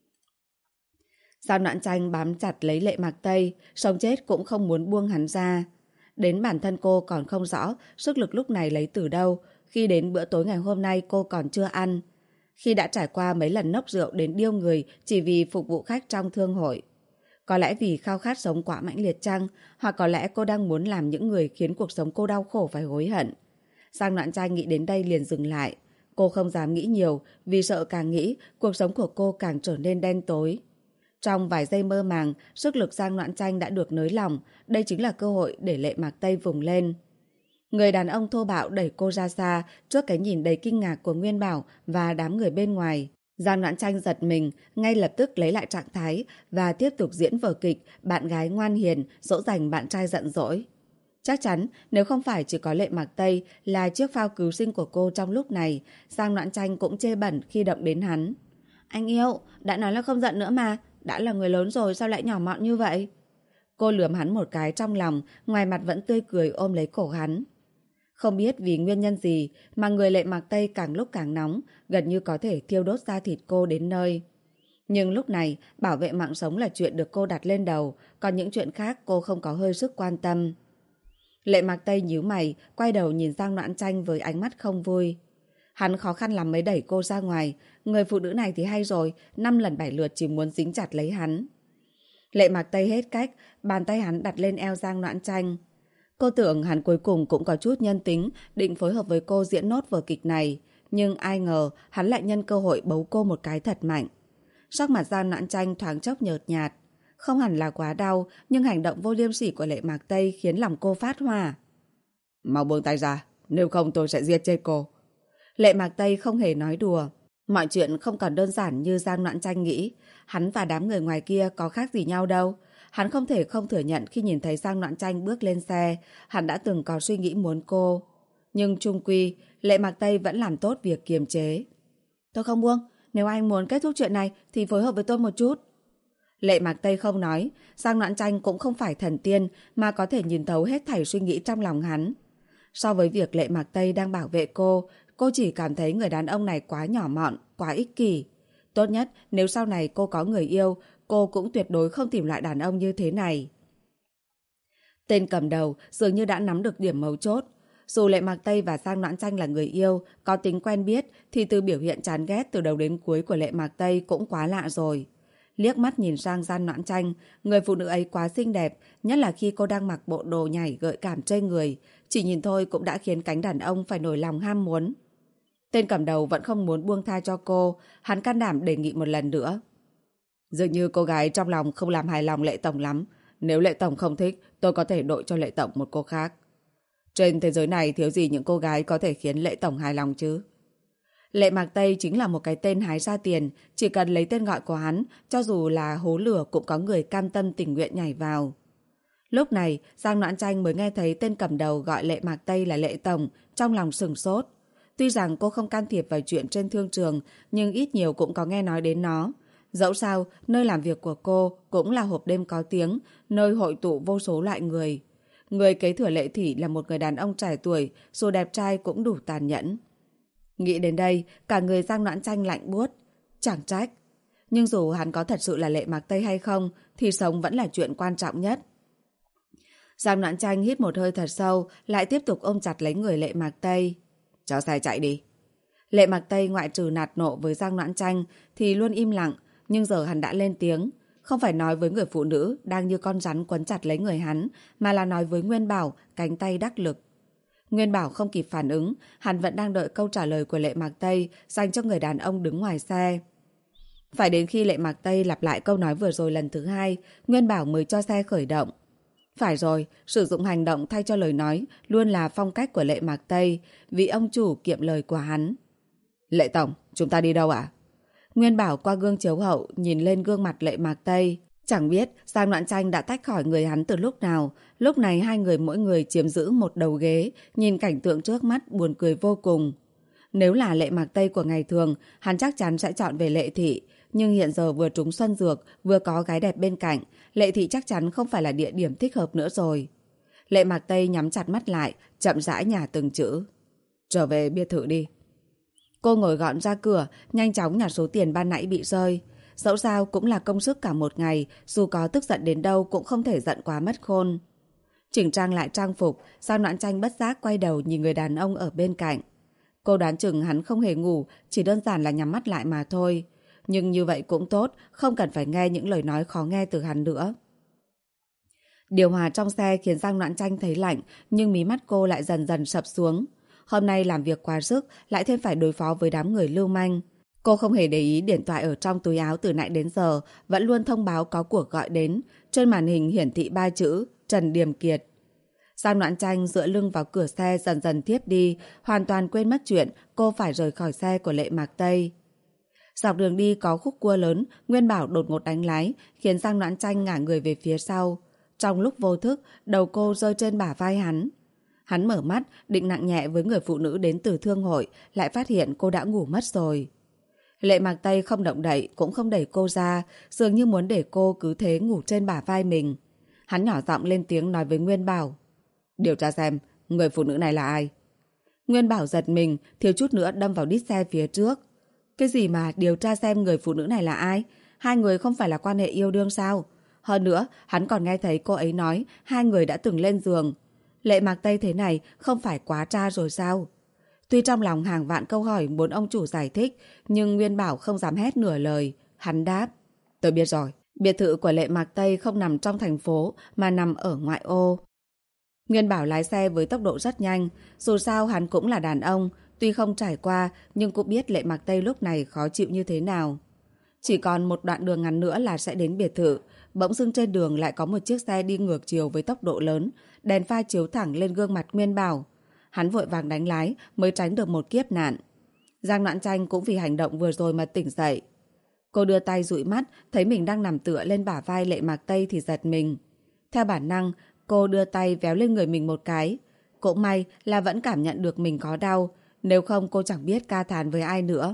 Giang Noãn Tranh bám chặt lấy Lệ Mạc Tây, sống chết cũng không muốn buông hắn ra. Đến bản thân cô còn không rõ sức lực lúc này lấy từ đâu, khi đến bữa tối ngày hôm nay cô còn chưa ăn. Khi đã trải qua mấy lần nốc rượu đến điêu người chỉ vì phục vụ khách trong thương hội. Có lẽ vì khao khát sống quá mãnh liệt chăng, hoặc có lẽ cô đang muốn làm những người khiến cuộc sống cô đau khổ phải hối hận. Giang Noãn Tranh nghĩ đến đây liền dừng lại. Cô không dám nghĩ nhiều, vì sợ càng nghĩ, cuộc sống của cô càng trở nên đen tối. Trong vài giây mơ màng, sức lực Giang Noãn Tranh đã được nới lỏng, đây chính là cơ hội để Lệ Mạc Tây vùng lên. Người đàn ông thô bạo đẩy cô ra xa, trước cái nhìn đầy kinh ngạc của Nguyên Bảo và đám người bên ngoài. Giang Noãn Tranh giật mình, ngay lập tức lấy lại trạng thái và tiếp tục diễn vở kịch bạn gái ngoan hiền, dỗ dành bạn trai giận dỗi. Chắc chắn nếu không phải chỉ có Lệ Mạc Tây là chiếc phao cứu sinh của cô trong lúc này, Giang Noãn Tranh cũng chê bẩn khi động đến hắn. Anh yêu, đã nói là không giận nữa mà, đã là người lớn rồi sao lại nhỏ mọn như vậy? Cô lườm hắn một cái trong lòng, ngoài mặt vẫn tươi cười ôm lấy cổ hắn. Không biết vì nguyên nhân gì mà người Lệ Mạc Tây càng lúc càng nóng, gần như có thể thiêu đốt da thịt cô đến nơi. Nhưng lúc này, bảo vệ mạng sống là chuyện được cô đặt lên đầu, còn những chuyện khác cô không có hơi sức quan tâm. Lệ Mạc Tây nhíu mày, quay đầu nhìn Giang Noãn Tranh với ánh mắt không vui. Hắn khó khăn lắm mới đẩy cô ra ngoài, người phụ nữ này thì hay rồi, 5 lần 7 lượt chỉ muốn dính chặt lấy hắn. Lệ Mạc Tây hết cách, bàn tay hắn đặt lên eo Giang Noãn Tranh. Cô tưởng hắn cuối cùng cũng có chút nhân tính, định phối hợp với cô diễn nốt vở kịch này. Nhưng ai ngờ, hắn lại nhân cơ hội bấu cô một cái thật mạnh. Sắc mặt Giang Noãn Tranh thoáng chốc nhợt nhạt. Không hẳn là quá đau, nhưng hành động vô liêm sỉ của Lệ Mạc Tây khiến lòng cô phát hỏa. Mau buông tay ra, nếu không tôi sẽ giết chết cô. Lệ Mạc Tây không hề nói đùa. Mọi chuyện không còn đơn giản như Giang Noãn Tranh nghĩ. Hắn và đám người ngoài kia có khác gì nhau đâu. Hắn không thể không thừa nhận khi nhìn thấy Giang Noãn Tranh bước lên xe, hắn đã từng có suy nghĩ muốn cô. Nhưng chung quy, Lệ Mạc Tây vẫn làm tốt việc kiềm chế. Tôi không buông, nếu anh muốn kết thúc chuyện này thì phối hợp với tôi một chút. Lệ Mạc Tây không nói, Giang Noãn Tranh cũng không phải thần tiên mà có thể nhìn thấu hết thảy suy nghĩ trong lòng hắn. So với việc Lệ Mạc Tây đang bảo vệ cô chỉ cảm thấy người đàn ông này quá nhỏ mọn, quá ích kỷ. Tốt nhất nếu sau này cô có người yêu, cô cũng tuyệt đối không tìm loại đàn ông như thế này. Tên cầm đầu dường như đã nắm được điểm mấu chốt. Dù Lệ Mạc Tây và Giang Noãn Tranh là người yêu, có tính quen biết, thì từ biểu hiện chán ghét từ đầu đến cuối của Lệ Mạc Tây cũng quá lạ rồi. Liếc mắt nhìn sang Giang Noãn Tranh, người phụ nữ ấy quá xinh đẹp, nhất là khi cô đang mặc bộ đồ nhảy gợi cảm trên người. Chỉ nhìn thôi cũng đã khiến cánh đàn ông phải nổi lòng ham muốn. Tên cầm đầu vẫn không muốn buông tha cho cô, hắn can đảm đề nghị một lần nữa. Dường như cô gái trong lòng không làm hài lòng Lệ Tổng lắm. Nếu Lệ Tổng không thích, tôi có thể đội cho Lệ Tổng một cô khác. Trên thế giới này thiếu gì những cô gái có thể khiến Lệ Tổng hài lòng chứ? Lệ Mạc Tây chính là một cái tên hái ra tiền, chỉ cần lấy tên gọi của hắn, cho dù là hố lửa cũng có người cam tâm tình nguyện nhảy vào. Lúc này, Giang Noãn Tranh mới nghe thấy tên cầm đầu gọi Lệ Mạc Tây là Lệ Tổng, trong lòng sửng sốt. Tuy rằng cô không can thiệp vào chuyện trên thương trường, nhưng ít nhiều cũng có nghe nói đến nó. Dẫu sao, nơi làm việc của cô cũng là hộp đêm có tiếng, nơi hội tụ vô số loại người. Người kế thừa Lệ Thị là một người đàn ông trẻ tuổi, dù đẹp trai cũng đủ tàn nhẫn. Nghĩ đến đây, cả người Giang Noãn Tranh lạnh buốt. Chẳng trách. Nhưng dù hắn có thật sự là Lệ Mạc Tây hay không, thì sống vẫn là chuyện quan trọng nhất. Giang Noãn Tranh hít một hơi thật sâu, lại tiếp tục ôm chặt lấy người Lệ Mạc Tây. Cho xe chạy đi. Lệ Mạc Tây ngoại trừ nạt nộ với Giang Noãn Tranh thì luôn im lặng, nhưng giờ hắn đã lên tiếng. Không phải nói với người phụ nữ đang như con rắn quấn chặt lấy người hắn, mà là nói với Nguyên Bảo, cánh tay đắc lực. Nguyên Bảo không kịp phản ứng, hắn vẫn đang đợi câu trả lời của Lệ Mạc Tây dành cho người đàn ông đứng ngoài xe. Phải đến khi Lệ Mạc Tây lặp lại câu nói vừa rồi lần thứ hai, Nguyên Bảo mới cho xe khởi động. Phải rồi, sử dụng hành động thay cho lời nói luôn là phong cách của Lệ Mạc Tây, vì ông chủ kiệm lời của hắn. Lệ Tổng, chúng ta đi đâu ạ? Nguyên Bảo qua gương chiếu hậu nhìn lên gương mặt Lệ Mạc Tây. Chẳng biết Giang Noãn Tranh đã tách khỏi người hắn từ lúc nào. Lúc này hai người mỗi người chiếm giữ một đầu ghế, nhìn cảnh tượng trước mắt buồn cười vô cùng. Nếu là Lệ Mạc Tây của ngày thường, hắn chắc chắn sẽ chọn về Lệ Thị. Nhưng hiện giờ vừa trúng xuân dược, vừa có gái đẹp bên cạnh, Lệ Thị chắc chắn không phải là địa điểm thích hợp nữa rồi. Lệ Mạc Tây nhắm chặt mắt lại, chậm rãi nhả từng chữ. Trở về biệt thự đi. Cô ngồi gọn ra cửa, nhanh chóng nhặt số tiền ban nãy bị rơi. Dẫu sao cũng là công sức cả một ngày, dù có tức giận đến đâu cũng không thể giận quá mất khôn. Chỉnh trang lại trang phục, Giang Noãn Tranh bất giác quay đầu nhìn người đàn ông ở bên cạnh. Cô đoán chừng hắn không hề ngủ, chỉ đơn giản là nhắm mắt lại mà thôi. Nhưng như vậy cũng tốt, không cần phải nghe những lời nói khó nghe từ hắn nữa. Điều hòa trong xe khiến Giang Noãn Tranh thấy lạnh, nhưng mí mắt cô lại dần dần sập xuống. Hôm nay làm việc quá sức, lại thêm phải đối phó với đám người lưu manh. Cô không hề để ý điện thoại ở trong túi áo từ nãy đến giờ, vẫn luôn thông báo có cuộc gọi đến. Trên màn hình hiển thị 3 chữ Trần Điềm Kiệt. Giang Noãn Tranh dựa lưng vào cửa xe dần dần tiếp đi, hoàn toàn quên mất chuyện cô phải rời khỏi xe của Lệ Mạc Tây. Dọc đường đi có khúc cua lớn, Nguyên Bảo đột ngột đánh lái, khiến Giang Noãn Tranh ngả người về phía sau. Trong lúc vô thức, đầu cô rơi trên bả vai hắn. Hắn mở mắt, định nặng nhẹ với người phụ nữ đến từ thương hội, lại phát hiện cô đã ngủ mất rồi. Lệ Mạc Tây không động đậy, cũng không đẩy cô ra, dường như muốn để cô cứ thế ngủ trên bả vai mình. Hắn nhỏ giọng lên tiếng nói với Nguyên Bảo. Điều tra xem, người phụ nữ này là ai? Nguyên Bảo giật mình, thiếu chút nữa đâm vào đít xe phía trước. Cái gì mà điều tra xem người phụ nữ này là ai? Hai người không phải là quan hệ yêu đương sao? Hơn nữa, hắn còn nghe thấy cô ấy nói hai người đã từng lên giường. Lệ Mạc Tây thế này không phải quá tra rồi sao? Tuy trong lòng hàng vạn câu hỏi muốn ông chủ giải thích, nhưng Nguyên Bảo không dám hét nửa lời. Hắn đáp. Tôi biết rồi, biệt thự của Lệ Mạc Tây không nằm trong thành phố mà nằm ở ngoại ô. Nguyên Bảo lái xe với tốc độ rất nhanh. Dù sao hắn cũng là đàn ông, tuy không trải qua nhưng cũng biết Lệ Mạc Tây lúc này khó chịu như thế nào. Chỉ còn một đoạn đường ngắn nữa là sẽ đến biệt thự. Bỗng dưng trên đường lại có một chiếc xe đi ngược chiều với tốc độ lớn, đèn pha chiếu thẳng lên gương mặt Nguyên Bảo. Hắn vội vàng đánh lái mới tránh được một kiếp nạn. Giang Noãn Tranh cũng vì hành động vừa rồi mà tỉnh dậy. Cô đưa tay dụi mắt, thấy mình đang nằm tựa lên bả vai Lệ Mạc Tây thì giật mình. Theo bản năng, cô đưa tay véo lên người mình một cái. Cũng may là vẫn cảm nhận được mình có đau, nếu không cô chẳng biết ca thán với ai nữa.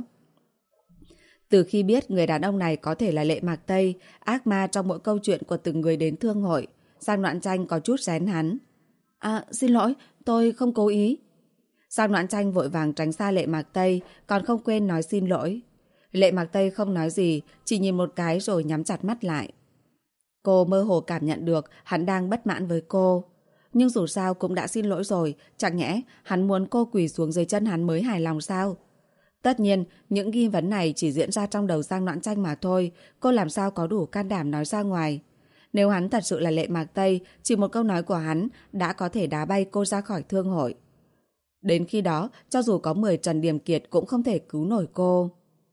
Từ khi biết người đàn ông này có thể là Lệ Mạc Tây, ác ma trong mỗi câu chuyện của từng người đến thương hội, Giang Noãn Tranh có chút rén hắn. Xin lỗi, tôi không cố ý. Giang Noãn Tranh vội vàng tránh xa Lệ Mạc Tây, còn không quên nói xin lỗi. Lệ Mạc Tây không nói gì, chỉ nhìn một cái rồi nhắm chặt mắt lại. Cô mơ hồ cảm nhận được hắn đang bất mãn với cô. Nhưng dù sao cũng đã xin lỗi rồi, chẳng nhẽ hắn muốn cô quỳ xuống dưới chân hắn mới hài lòng sao? Tất nhiên, những nghi vấn này chỉ diễn ra trong đầu Giang Noãn Tranh mà thôi, cô làm sao có đủ can đảm nói ra ngoài. Nếu hắn thật sự là Lệ Mạc Tây, chỉ một câu nói của hắn đã có thể đá bay cô ra khỏi thương hội. Đến khi đó, cho dù có 10 Trần Điềm Kiệt cũng không thể cứu nổi cô.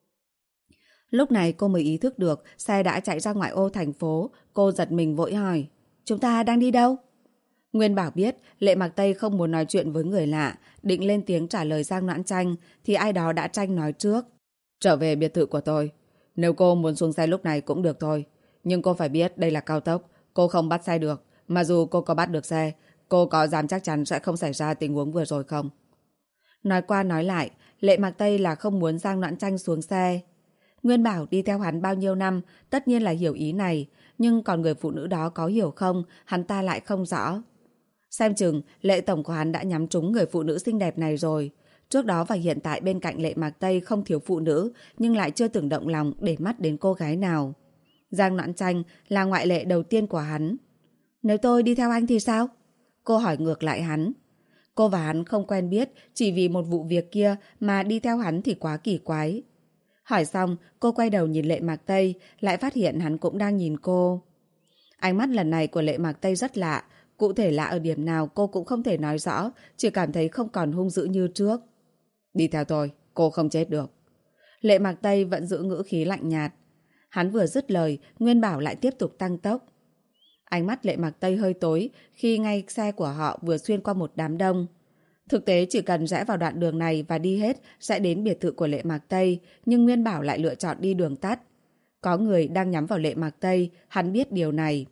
Lúc này cô mới ý thức được xe đã chạy ra ngoại ô thành phố, cô giật mình vội hỏi. Chúng ta đang đi đâu? Nguyên Bảo biết Lệ Mạc Tây không muốn nói chuyện với người lạ, định lên tiếng trả lời Giang Noãn Tranh, thì ai đó đã tranh nói trước. Trở về biệt thự của tôi. Nếu cô muốn xuống xe lúc này cũng được thôi. Nhưng cô phải biết đây là cao tốc, cô không bắt xe được. Mà dù cô có bắt được xe, cô có dám chắc chắn sẽ không xảy ra tình huống vừa rồi không? Nói qua nói lại, Lệ Mạc Tây là không muốn Giang Noãn Tranh xuống xe. Nguyên Bảo đi theo hắn bao nhiêu năm, tất nhiên là hiểu ý này. Nhưng còn người phụ nữ đó có hiểu không, hắn ta lại không rõ. Xem chừng, Lệ tổng của hắn đã nhắm trúng người phụ nữ xinh đẹp này rồi. Trước đó và hiện tại bên cạnh Lệ Mạc Tây không thiếu phụ nữ, nhưng lại chưa từng động lòng để mắt đến cô gái nào. Giang Noãn Tranh là ngoại lệ đầu tiên của hắn. Nếu tôi đi theo anh thì sao? Cô hỏi ngược lại hắn. Cô và hắn không quen biết, chỉ vì một vụ việc kia mà đi theo hắn thì quá kỳ quái. Hỏi xong, cô quay đầu nhìn Lệ Mạc Tây, lại phát hiện hắn cũng đang nhìn cô. Ánh mắt lần này của Lệ Mạc Tây rất lạ, cụ thể lạ ở điểm nào cô cũng không thể nói rõ, chỉ cảm thấy không còn hung dữ như trước. Đi theo tôi, cô không chết được. Lệ Mạc Tây vẫn giữ ngữ khí lạnh nhạt. Hắn vừa dứt lời, Nguyên Bảo lại tiếp tục tăng tốc. Ánh mắt Lệ Mạc Tây hơi tối khi ngay xe của họ vừa xuyên qua một đám đông. Thực tế chỉ cần rẽ vào đoạn đường này và đi hết sẽ đến biệt thự của Lệ Mạc Tây, nhưng Nguyên Bảo lại lựa chọn đi đường tắt. Có người đang nhắm vào Lệ Mạc Tây, hắn biết điều này.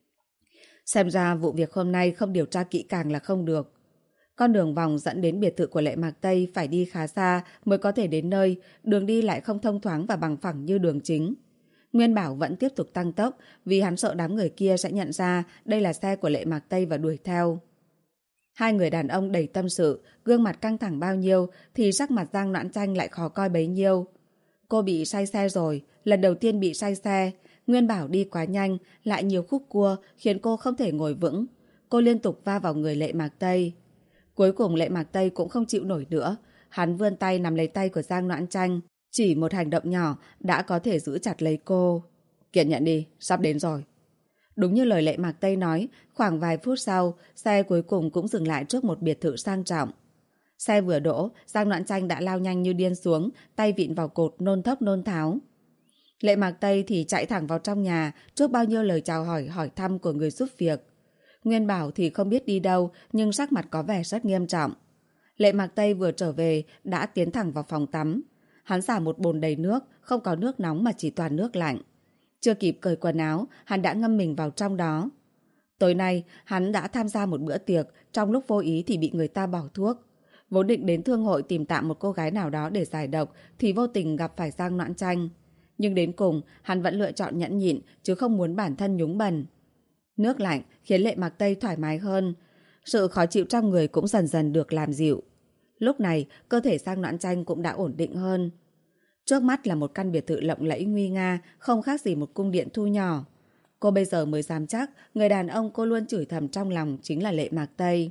Xem ra vụ việc hôm nay không điều tra kỹ càng là không được. Con đường vòng dẫn đến biệt thự của Lệ Mạc Tây phải đi khá xa mới có thể đến nơi, đường đi lại không thông thoáng và bằng phẳng như đường chính. Nguyên Bảo vẫn tiếp tục tăng tốc vì hắn sợ đám người kia sẽ nhận ra đây là xe của Lệ Mạc Tây và đuổi theo. Hai người đàn ông đầy tâm sự, gương mặt căng thẳng bao nhiêu thì sắc mặt Giang Noãn Tranh lại khó coi bấy nhiêu. Cô bị say xe rồi, lần đầu tiên bị say xe. Nguyên Bảo đi quá nhanh, lại nhiều khúc cua khiến cô không thể ngồi vững. Cô liên tục va vào người Lệ Mạc Tây. Cuối cùng Lệ Mạc Tây cũng không chịu nổi nữa. Hắn vươn tay nắm lấy tay của Giang Noãn Tranh. Chỉ một hành động nhỏ đã có thể giữ chặt lấy cô. Kiên nhẫn đi, sắp đến rồi. Đúng như lời Lệ Mạc Tây nói, khoảng vài phút sau, xe cuối cùng cũng dừng lại trước một biệt thự sang trọng. Xe vừa đỗ, Giang Noãn Tranh đã lao nhanh như điên xuống, tay vịn vào cột nôn thốc nôn tháo. Lệ Mạc Tây thì chạy thẳng vào trong nhà trước bao nhiêu lời chào hỏi thăm của người giúp việc. Nguyên Bảo thì không biết đi đâu nhưng sắc mặt có vẻ rất nghiêm trọng. Lệ Mạc Tây vừa trở về đã tiến thẳng vào phòng tắm. Hắn xả một bồn đầy nước, không có nước nóng mà chỉ toàn nước lạnh. Chưa kịp cởi quần áo, hắn đã ngâm mình vào trong đó. Tối nay, hắn đã tham gia một bữa tiệc, trong lúc vô ý thì bị người ta bỏ thuốc. Vốn định đến thương hội tìm tạm một cô gái nào đó để giải độc thì vô tình gặp phải Giang Noãn Tranh. Nhưng đến cùng, hắn vẫn lựa chọn nhẫn nhịn chứ không muốn bản thân nhúng bẩn. Nước lạnh khiến Lệ Mạc Tây thoải mái hơn. Sự khó chịu trong người cũng dần dần được làm dịu. Lúc này, cơ thể Giang Noãn Tranh cũng đã ổn định hơn. Trước mắt là một căn biệt thự lộng lẫy nguy nga, không khác gì một cung điện thu nhỏ. Cô bây giờ mới dám chắc người đàn ông cô luôn chửi thầm trong lòng chính là Lệ Mạc Tây.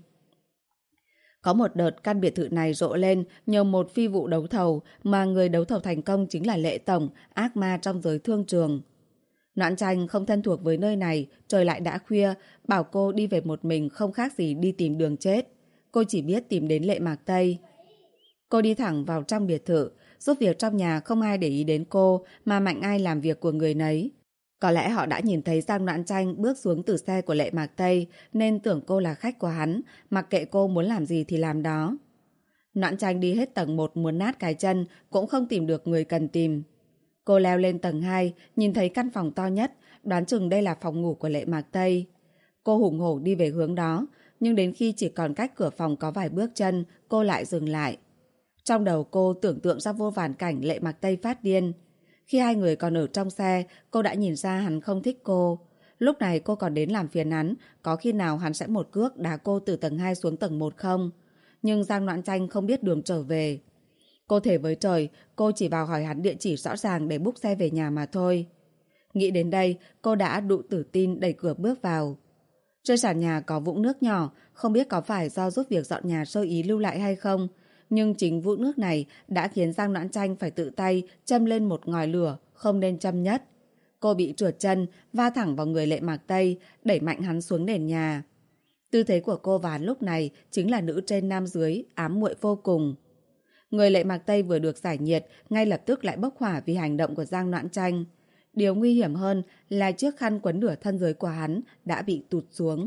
Có một đợt căn biệt thự này rộ lên nhờ một phi vụ đấu thầu mà người đấu thầu thành công chính là Lệ Tổng, ác ma trong giới thương trường. Noãn Tranh không thân thuộc với nơi này, trời lại đã khuya, bảo cô đi về một mình không khác gì đi tìm đường chết. Cô chỉ biết tìm đến Lệ Mạc Tây. Cô đi thẳng vào trong biệt thự, giúp việc trong nhà không ai để ý đến cô mà mạnh ai làm việc của người nấy. Có lẽ họ đã nhìn thấy Giang Noãn Tranh bước xuống từ xe của Lệ Mạc Tây nên tưởng cô là khách của hắn, mặc kệ cô muốn làm gì thì làm đó. Noãn Tranh đi hết tầng 1 muốn nát cái chân cũng không tìm được người cần tìm. Cô leo lên tầng 2, nhìn thấy căn phòng to nhất, đoán chừng đây là phòng ngủ của Lệ Mạc Tây. Cô hùng hổ đi về hướng đó, nhưng đến khi chỉ còn cách cửa phòng có vài bước chân, cô lại dừng lại. Trong đầu cô tưởng tượng ra vô vàn cảnh Lệ Mạc Tây phát điên. Khi hai người còn ở trong xe, cô đã nhìn ra hắn không thích cô. Lúc này cô còn đến làm phiền hắn, có khi nào hắn sẽ một cước đá cô từ tầng 2 xuống tầng 1 không? Nhưng Giang Noãn Tranh không biết đường trở về. Cô thề với trời, cô chỉ vào hỏi hắn địa chỉ rõ ràng để book xe về nhà mà thôi. Nghĩ đến đây, cô đã đủ tự tin đẩy cửa bước vào. Trên sàn nhà có vũng nước nhỏ, không biết có phải do giúp việc dọn nhà sơ ý lưu lại hay không. Nhưng chính vũng nước này đã khiến Giang Noãn Tranh phải tự tay châm lên một ngòi lửa không nên châm nhất. Cô bị trượt chân, va thẳng vào người Lệ Mạc Tây, đẩy mạnh hắn xuống nền nhà. Tư thế của cô và hắn lúc này chính là nữ trên nam dưới, ám muội vô cùng. Người Lệ Mạc Tây vừa được giải nhiệt, ngay lập tức lại bốc hỏa vì hành động của Giang Noãn Tranh. Điều nguy hiểm hơn là chiếc khăn quấn nửa thân dưới của hắn đã bị tụt xuống.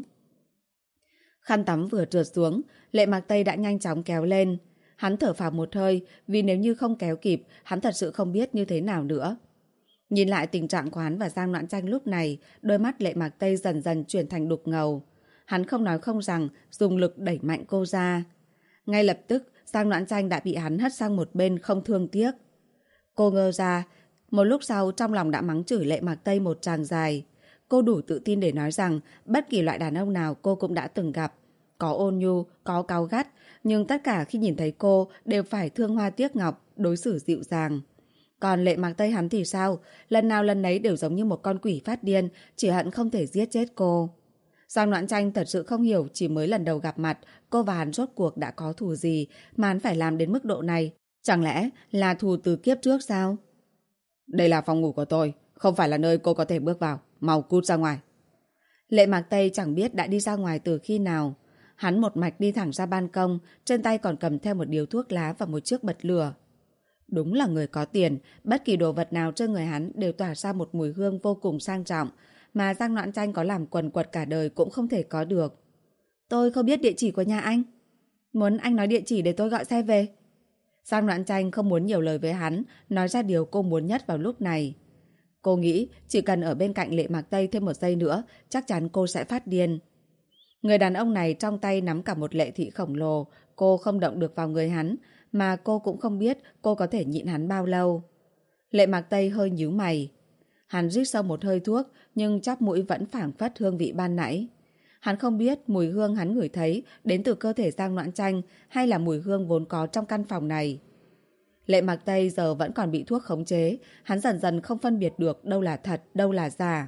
Khăn tắm vừa trượt xuống, Lệ Mạc Tây đã nhanh chóng kéo lên. Hắn thở phào một hơi, vì nếu như không kéo kịp, hắn thật sự không biết như thế nào nữa. Nhìn lại tình trạng của hắn và Giang Noãn Tranh lúc này, đôi mắt Lệ Mạc Tây dần dần chuyển thành đục ngầu. Hắn không nói không rằng, dùng lực đẩy mạnh cô ra. Ngay lập tức, Giang Noãn Tranh đã bị hắn hất sang một bên không thương tiếc. Cô ngơ ra, một lúc sau trong lòng đã mắng chửi Lệ Mạc Tây một tràng dài. Cô đủ tự tin để nói rằng bất kỳ loại đàn ông nào cô cũng đã từng gặp. Có ôn nhu, có cáu gắt, nhưng tất cả khi nhìn thấy cô đều phải thương hoa tiếc ngọc, đối xử dịu dàng. Còn Lệ Mạc Tây hắn thì sao? Lần nào lần nấy đều giống như một con quỷ phát điên, chỉ hận không thể giết chết cô. Giang Noãn Tranh thật sự không hiểu chỉ mới lần đầu gặp mặt, cô và hắn rốt cuộc đã có thù gì mà hắn phải làm đến mức độ này. Chẳng lẽ là thù từ kiếp trước sao? Đây là phòng ngủ của tôi, không phải là nơi cô có thể bước vào. Mau cút ra ngoài. Lệ Mạc Tây chẳng biết đã đi ra ngoài từ khi nào. Hắn một mạch đi thẳng ra ban công, trên tay còn cầm theo một điếu thuốc lá và một chiếc bật lửa. Đúng là người có tiền, bất kỳ đồ vật nào trên người hắn đều tỏa ra một mùi hương vô cùng sang trọng, mà Giang Noãn Tranh có làm quần quật cả đời cũng không thể có được. Tôi không biết địa chỉ của nhà anh. Muốn anh nói địa chỉ để tôi gọi xe về. Giang Noãn Tranh không muốn nhiều lời với hắn, nói ra điều cô muốn nhất vào lúc này. Cô nghĩ chỉ cần ở bên cạnh Lệ Mạc Tây thêm một giây nữa, chắc chắn cô sẽ phát điên. Người đàn ông này trong tay nắm cả một lệ thị khổng lồ, cô không động được vào người hắn, mà cô cũng không biết cô có thể nhịn hắn bao lâu. Lệ Mạc Tây hơi nhíu mày. Hắn rít sâu một hơi thuốc, nhưng chóp mũi vẫn phảng phất hương vị ban nãy. Hắn không biết mùi hương hắn ngửi thấy đến từ cơ thể Giang Noãn Tranh hay là mùi hương vốn có trong căn phòng này. Lệ Mạc Tây giờ vẫn còn bị thuốc khống chế, hắn dần dần không phân biệt được đâu là thật, đâu là giả.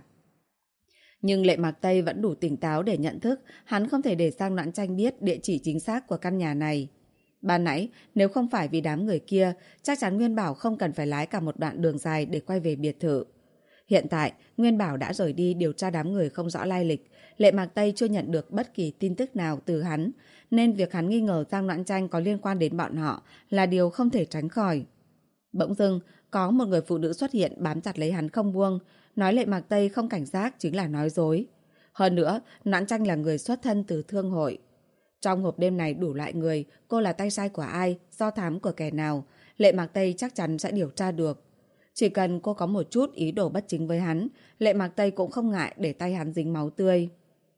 Nhưng Lệ Mạc Tây vẫn đủ tỉnh táo để nhận thức hắn không thể để Giang Noãn Tranh biết địa chỉ chính xác của căn nhà này. Ban nãy, nếu không phải vì đám người kia, chắc chắn Nguyên Bảo không cần phải lái cả một đoạn đường dài để quay về biệt thự. Hiện tại, Nguyên Bảo đã rời đi điều tra đám người không rõ lai lịch. Lệ Mạc Tây chưa nhận được bất kỳ tin tức nào từ hắn, nên việc hắn nghi ngờ Giang Noãn Tranh có liên quan đến bọn họ là điều không thể tránh khỏi. Bỗng dưng, có một người phụ nữ xuất hiện bám chặt lấy hắn không buông, nói Lệ Mạc Tây không cảnh giác chính là nói dối. Hơn nữa, Noãn Tranh là người xuất thân từ thương hội. Trong hộp đêm này đủ loại người, cô là tay sai của ai, do thám của kẻ nào, Lệ Mạc Tây chắc chắn sẽ điều tra được. Chỉ cần cô có một chút ý đồ bất chính với hắn, Lệ Mạc Tây cũng không ngại để tay hắn dính máu tươi.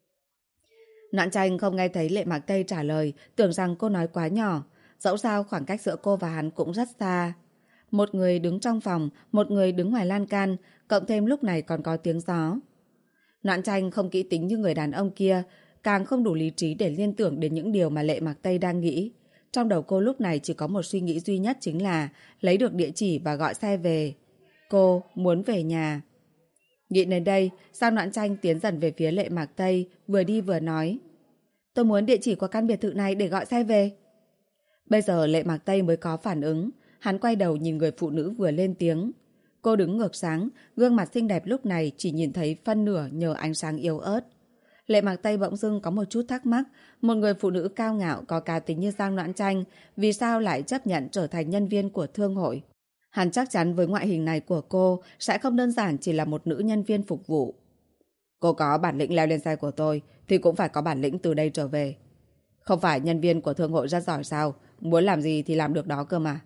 Noãn Tranh không nghe thấy Lệ Mạc Tây trả lời, tưởng rằng cô nói quá nhỏ. Dẫu sao khoảng cách giữa cô và hắn cũng rất xa. Một người đứng trong phòng, một người đứng ngoài lan can, cộng thêm lúc này còn có tiếng gió. Noãn Tranh không kỹ tính như người đàn ông kia, càng không đủ lý trí để liên tưởng đến những điều mà Lệ Mạc Tây đang nghĩ. Trong đầu cô lúc này chỉ có một suy nghĩ duy nhất chính là lấy được địa chỉ và gọi xe về. Cô muốn về nhà. Nghĩ đến đây, Giang Noãn Tranh tiến dần về phía Lệ Mạc Tây, vừa đi vừa nói. Tôi muốn địa chỉ của căn biệt thự này để gọi xe về. Bây giờ Lệ Mạc Tây mới có phản ứng. Hắn quay đầu nhìn người phụ nữ vừa lên tiếng. Cô đứng ngược sáng, gương mặt xinh đẹp lúc này chỉ nhìn thấy phân nửa nhờ ánh sáng yếu ớt. Lệ Mạc Tây bỗng dưng có một chút thắc mắc, một người phụ nữ cao ngạo có cá tính như Giang Noãn Tranh, vì sao lại chấp nhận trở thành nhân viên của thương hội? Hắn chắc chắn với ngoại hình này của cô sẽ không đơn giản chỉ là một nữ nhân viên phục vụ. Cô có bản lĩnh leo lên xe của tôi thì cũng phải có bản lĩnh từ đây trở về. Không phải nhân viên của thương hội rất giỏi sao, muốn làm gì thì làm được đó cơ mà.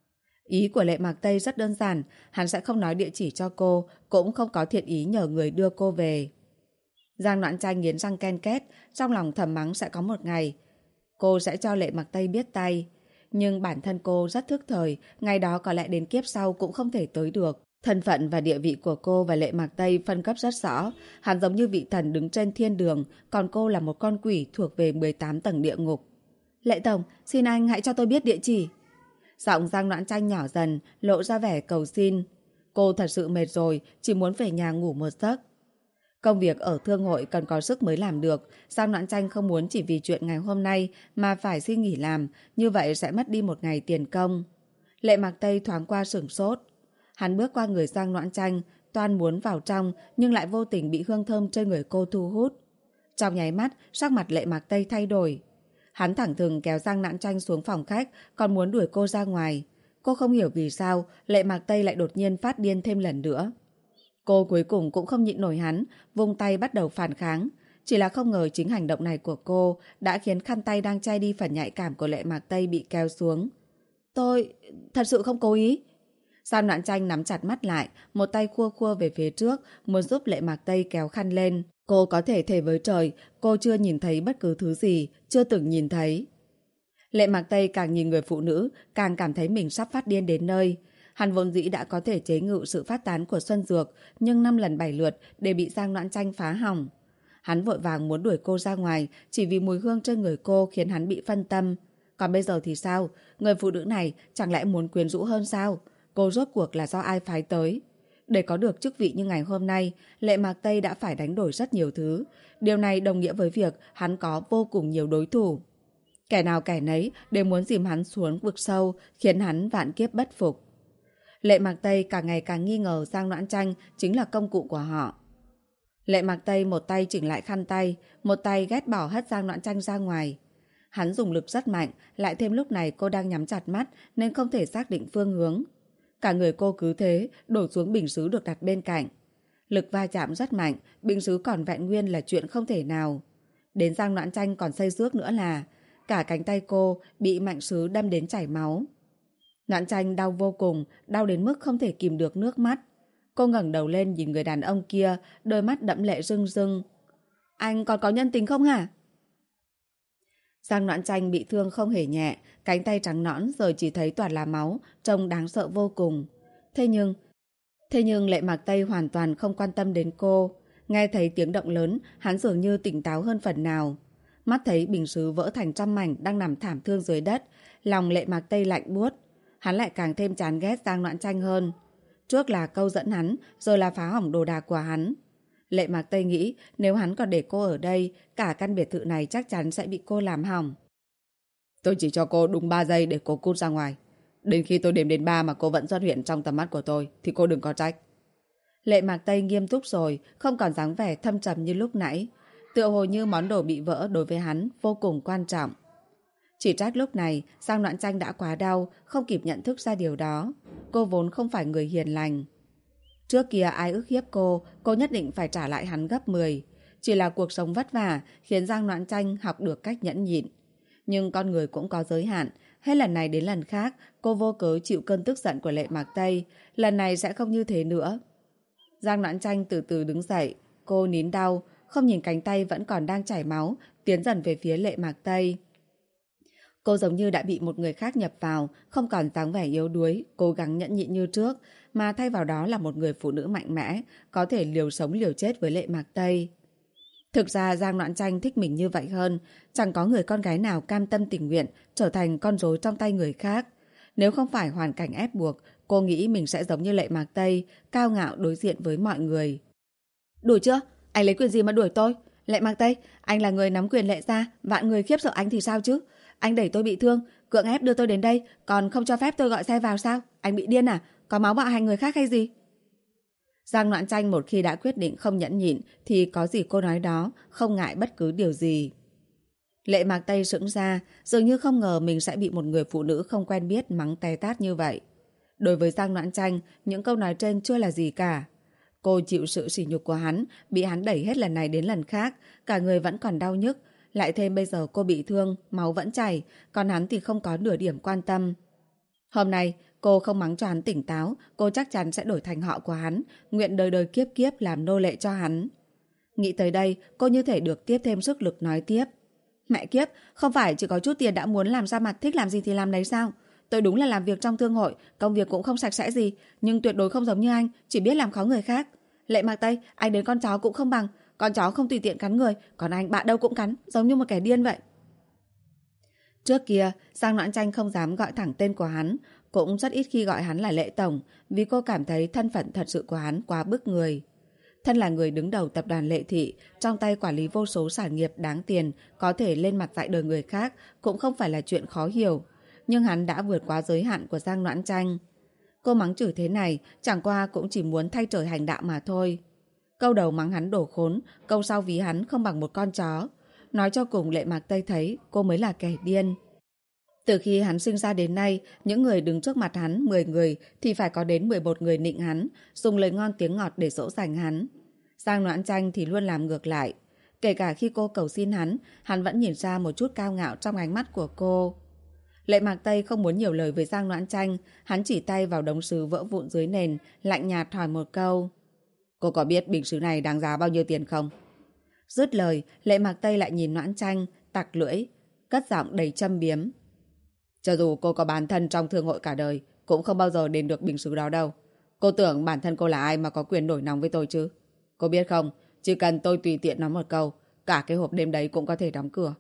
Ý của Lệ Mạc Tây rất đơn giản, hắn sẽ không nói địa chỉ cho cô, cũng không có thiện ý nhờ người đưa cô về. Giang Noãn Tranh nghiến răng ken két, trong lòng thầm mắng sẽ có một ngày cô sẽ cho Lệ Mạc Tây biết tay. Nhưng bản thân cô rất thức thời, ngày đó có lẽ đến kiếp sau cũng không thể tới được. Thân phận và địa vị của cô và Lệ Mạc Tây phân cấp rất rõ. Hắn giống như vị thần đứng trên thiên đường, còn cô là một con quỷ thuộc về 18 tầng địa ngục. Lệ Tổng, xin anh hãy cho tôi biết địa chỉ. Giọng Giang Noãn Tranh nhỏ dần, lộ ra vẻ cầu xin. Cô thật sự mệt rồi, chỉ muốn về nhà ngủ một giấc. Công việc ở thương hội cần có sức mới làm được. Giang Noãn Tranh không muốn chỉ vì chuyện ngày hôm nay mà phải xin nghỉ làm, như vậy sẽ mất đi một ngày tiền công. Lệ Mạc Tây thoáng qua sửng sốt. Hắn bước qua người Giang Noãn Tranh, toan muốn vào trong nhưng lại vô tình bị hương thơm trên người cô thu hút. Trong nháy mắt, sắc mặt Lệ Mạc Tây thay đổi. Hắn thẳng thừng kéo Giang Noãn Tranh xuống phòng khách, còn muốn đuổi cô ra ngoài. Cô không hiểu vì sao Lệ Mạc Tây lại đột nhiên phát điên thêm lần nữa. Cô cuối cùng cũng không nhịn nổi hắn, vung tay bắt đầu phản kháng. Chỉ là không ngờ chính hành động này của cô đã khiến khăn tay đang che đi phần nhạy cảm của Lệ Mạc Tây bị kéo xuống. Tôi thật sự không cố ý. Giang Noãn Tranh nắm chặt mắt lại, một tay khua khua về phía trước, muốn giúp Lệ Mạc Tây kéo khăn lên. Cô có thể thề với trời, cô chưa nhìn thấy bất cứ thứ gì, chưa từng nhìn thấy. Lệ Mạc Tây càng nhìn người phụ nữ, càng cảm thấy mình sắp phát điên đến nơi. Hắn vốn dĩ đã có thể chế ngự sự phát tán của Xuân Dược, nhưng 5 lần 7 lượt đều bị Giang Noãn Tranh phá hỏng. Hắn vội vàng muốn đuổi cô ra ngoài, chỉ vì mùi hương trên người cô khiến hắn bị phân tâm. Còn bây giờ thì sao? Người phụ nữ này chẳng lẽ muốn quyến rũ hơn sao? Cô rốt cuộc là do ai phái tới? Để có được chức vị như ngày hôm nay, Lệ Mạc Tây đã phải đánh đổi rất nhiều thứ. Điều này đồng nghĩa với việc hắn có vô cùng nhiều đối thủ. Kẻ nào kẻ nấy đều muốn dìm hắn xuống vực sâu, khiến hắn vạn kiếp bất phục. Lệ Mạc Tây càng ngày càng nghi ngờ Giang Noãn Tranh chính là công cụ của họ. Lệ Mạc Tây một tay chỉnh lại khăn tay, một tay ghét bỏ hất Giang Noãn Tranh ra ngoài. Hắn dùng lực rất mạnh, lại thêm lúc này cô đang nhắm chặt mắt nên không thể xác định phương hướng. Cả người cô cứ thế đổ xuống bình sứ được đặt bên cạnh. Lực va chạm rất mạnh, bình sứ còn vẹn nguyên là chuyện không thể nào. Đến Giang Noãn Tranh còn say rước nữa là cả cánh tay cô bị mạnh sứ đâm đến chảy máu. Noãn Tranh đau vô cùng, đau đến mức không thể kìm được nước mắt. Cô ngẩng đầu lên nhìn người đàn ông kia, đôi mắt đẫm lệ rưng rưng. Anh còn có nhân tính không hả? Giang Noãn Tranh bị thương không hề nhẹ, cánh tay trắng nõn giờ chỉ thấy toàn là máu, trông đáng sợ vô cùng. Thế nhưng Lệ Mạc Tây hoàn toàn không quan tâm đến cô. Nghe thấy tiếng động lớn, hắn dường như tỉnh táo hơn phần nào. Mắt thấy bình sứ vỡ thành trăm mảnh đang nằm thảm thương dưới đất, lòng Lệ Mạc Tây lạnh buốt. Hắn lại càng thêm chán ghét Giang Noãn Tranh hơn. Trước là câu dẫn hắn, rồi là phá hỏng đồ đạc của hắn. Lệ Mạc Tây nghĩ nếu hắn còn để cô ở đây, cả căn biệt thự này chắc chắn sẽ bị cô làm hỏng. Tôi chỉ cho cô đúng 3 giây để cô cút ra ngoài. Đến khi tôi đếm đến 3 mà cô vẫn xuất hiện trong tầm mắt của tôi thì cô đừng có trách. Lệ Mạc Tây nghiêm túc rồi, không còn dáng vẻ thâm trầm như lúc nãy. Tựa hồ như món đồ bị vỡ đối với hắn vô cùng quan trọng. Chỉ trách lúc này Giang Noãn Tranh đã quá đau, không kịp nhận thức ra điều đó. Cô vốn không phải người hiền lành. Trước kia ai ức hiếp cô nhất định phải trả lại hắn gấp 10. Chỉ là cuộc sống vất vả khiến Giang Noãn Tranh học được cách nhẫn nhịn. Nhưng con người cũng có giới hạn. Hết lần này đến lần khác, cô vô cớ chịu cơn tức giận của Lệ Mạc Tây. Lần này sẽ không như thế nữa. Giang Noãn Tranh từ từ đứng dậy. Cô nín đau, không nhìn cánh tay vẫn còn đang chảy máu, tiến dần về phía Lệ Mạc Tây. Cô giống như đã bị một người khác nhập vào, không còn dáng vẻ yếu đuối, cố gắng nhẫn nhịn như trước, mà thay vào đó là một người phụ nữ mạnh mẽ, có thể liều sống liều chết với Lệ Mạc Tây. Thực ra Giang Noãn Tranh thích mình như vậy hơn, chẳng có người con gái nào cam tâm tình nguyện trở thành con rối trong tay người khác. Nếu không phải hoàn cảnh ép buộc, cô nghĩ mình sẽ giống như Lệ Mạc Tây, cao ngạo đối diện với mọi người. Đủ chưa? Anh lấy quyền gì mà đuổi tôi? Lệ Mạc Tây, anh là người nắm quyền Lệ gia, vạn người khiếp sợ anh thì sao chứ? Anh đẩy tôi bị thương, cưỡng ép đưa tôi đến đây, còn không cho phép tôi gọi xe vào sao? Anh bị điên à? Có máu bạo hành người khác hay gì? Giang Noãn Tranh một khi đã quyết định không nhẫn nhịn thì có gì cô nói đó, không ngại bất cứ điều gì. Lệ Mạc Tây sững ra, dường như không ngờ mình sẽ bị một người phụ nữ không quen biết mắng té tát như vậy. Đối với Giang Noãn Tranh, những câu nói trên chưa là gì cả. Cô chịu sự sỉ nhục của hắn, bị hắn đẩy hết lần này đến lần khác, cả người vẫn còn đau nhức. Lại thêm bây giờ cô bị thương, máu vẫn chảy, còn hắn thì không có nửa điểm quan tâm. Hôm nay, cô không mắng cho hắn tỉnh táo, cô chắc chắn sẽ đổi thành họ của hắn, nguyện đời đời kiếp kiếp làm nô lệ cho hắn. Nghĩ tới đây, cô như thể được tiếp thêm sức lực nói tiếp. Mẹ kiếp, không phải chỉ có chút tiền đã muốn làm ra mặt thích làm gì thì làm đấy sao? Tôi đúng là làm việc trong thương hội, công việc cũng không sạch sẽ gì, nhưng tuyệt đối không giống như anh, chỉ biết làm khó người khác. Lệ Mạc Tây, anh đến con chó cũng không bằng, con chó không tùy tiện cắn người, còn anh bạn đâu cũng cắn, giống như một kẻ điên vậy. Trước kia, Giang Noãn Tranh không dám gọi thẳng tên của hắn, cũng rất ít khi gọi hắn là Lệ Tổng, vì cô cảm thấy thân phận thật sự của hắn quá bức người. Thân là người đứng đầu tập đoàn Lệ Thị, trong tay quản lý vô số sản nghiệp đáng tiền, có thể lên mặt dạy đời người khác cũng không phải là chuyện khó hiểu. Nhưng hắn đã vượt quá giới hạn của Giang Noãn Tranh. Cô mắng chửi thế này, chẳng qua cũng chỉ muốn thay trời hành đạo mà thôi. Câu đầu mắng hắn đổ khốn, câu sau ví hắn không bằng một con chó. Nói cho cùng Lệ Mạc Tây thấy cô mới là kẻ điên. Từ khi hắn sinh ra đến nay, những người đứng trước mặt hắn 10 người thì phải có đến 11 người nịnh hắn, dùng lời ngon tiếng ngọt để dỗ dành hắn. Giang Noãn Tranh thì luôn làm ngược lại. Kể cả khi cô cầu xin hắn vẫn nhìn ra một chút cao ngạo trong ánh mắt của cô. Lệ Mạc Tây không muốn nhiều lời với Giang Noãn Tranh, hắn chỉ tay vào đống sứ vỡ vụn dưới nền, lạnh nhạt hỏi một câu. Cô có biết bình sứ này đáng giá bao nhiêu tiền không? Dứt lời, Lệ Mạc Tây lại nhìn Noãn Tranh, tặc lưỡi, cất giọng đầy châm biếm. Cho dù cô có bán thân trong thương hội cả đời, cũng không bao giờ đền được bình sứ đó đâu. Cô tưởng bản thân cô là ai mà có quyền nổi nóng với tôi chứ? Cô biết không, chỉ cần tôi tùy tiện nói một câu, cả cái hộp đêm đấy cũng có thể đóng cửa.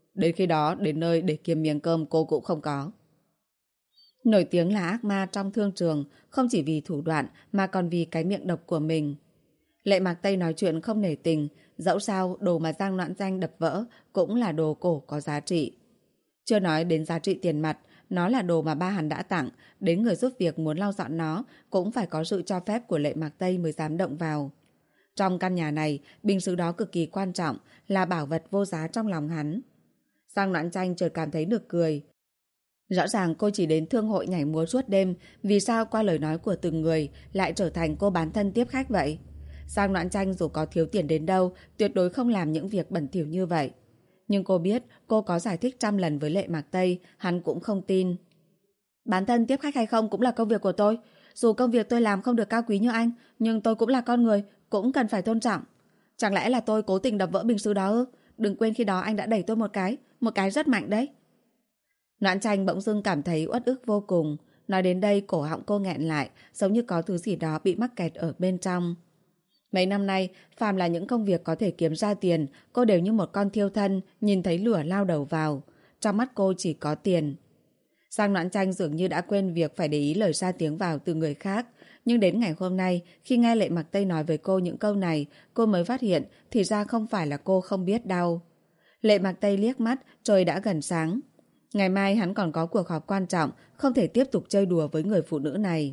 Đến khi đó, đến nơi để kiếm miếng cơm cô cũng không có. Nổi tiếng là ác ma trong thương trường, không chỉ vì thủ đoạn mà còn vì cái miệng độc của mình. Lệ Mạc Tây nói chuyện không nể tình, dẫu sao đồ mà Giang Noãn Danh đập vỡ cũng là đồ cổ có giá trị. Chưa nói đến giá trị tiền mặt, nó là đồ mà ba hắn đã tặng, đến người giúp việc muốn lau dọn nó cũng phải có sự cho phép của Lệ Mạc Tây mới dám động vào. Trong căn nhà này, bình sứ đó cực kỳ quan trọng, là bảo vật vô giá trong lòng hắn. Giang Noãn Tranh chợt cảm thấy nực cười. Rõ ràng cô chỉ đến thương hội nhảy múa suốt đêm, vì sao qua lời nói của từng người lại trở thành cô bán thân tiếp khách vậy? Giang Noãn Tranh dù có thiếu tiền đến đâu, tuyệt đối không làm những việc bẩn thỉu như vậy. Nhưng cô biết cô có giải thích 100 lần với Lệ Mạc Tây, hắn cũng không tin. Bán thân tiếp khách hay không cũng là công việc của tôi. Dù công việc tôi làm không được cao quý như anh, nhưng tôi cũng là con người, cũng cần phải tôn trọng. Chẳng lẽ là tôi cố tình đập vỡ bình sứ đó ư? Đừng quên khi đó anh đã đẩy tôi một cái rất mạnh đấy. Noãn Tranh bỗng dưng cảm thấy uất ức vô cùng. Nói đến đây cổ họng cô nghẹn lại, giống như có thứ gì đó bị mắc kẹt ở bên trong. Mấy năm nay, phàm là những công việc có thể kiếm ra tiền, cô đều như một con thiêu thân, nhìn thấy lửa lao đầu vào. Trong mắt cô chỉ có tiền. Giang Noãn Tranh dường như đã quên việc phải để ý lời ra tiếng vào từ người khác. Nhưng đến ngày hôm nay, khi nghe Lệ Mạc Tây nói với cô những câu này, cô mới phát hiện thì ra không phải là cô không biết đau. Lệ Mạc Tây liếc mắt, trời đã gần sáng. Ngày mai hắn còn có cuộc họp quan trọng, không thể tiếp tục chơi đùa với người phụ nữ này.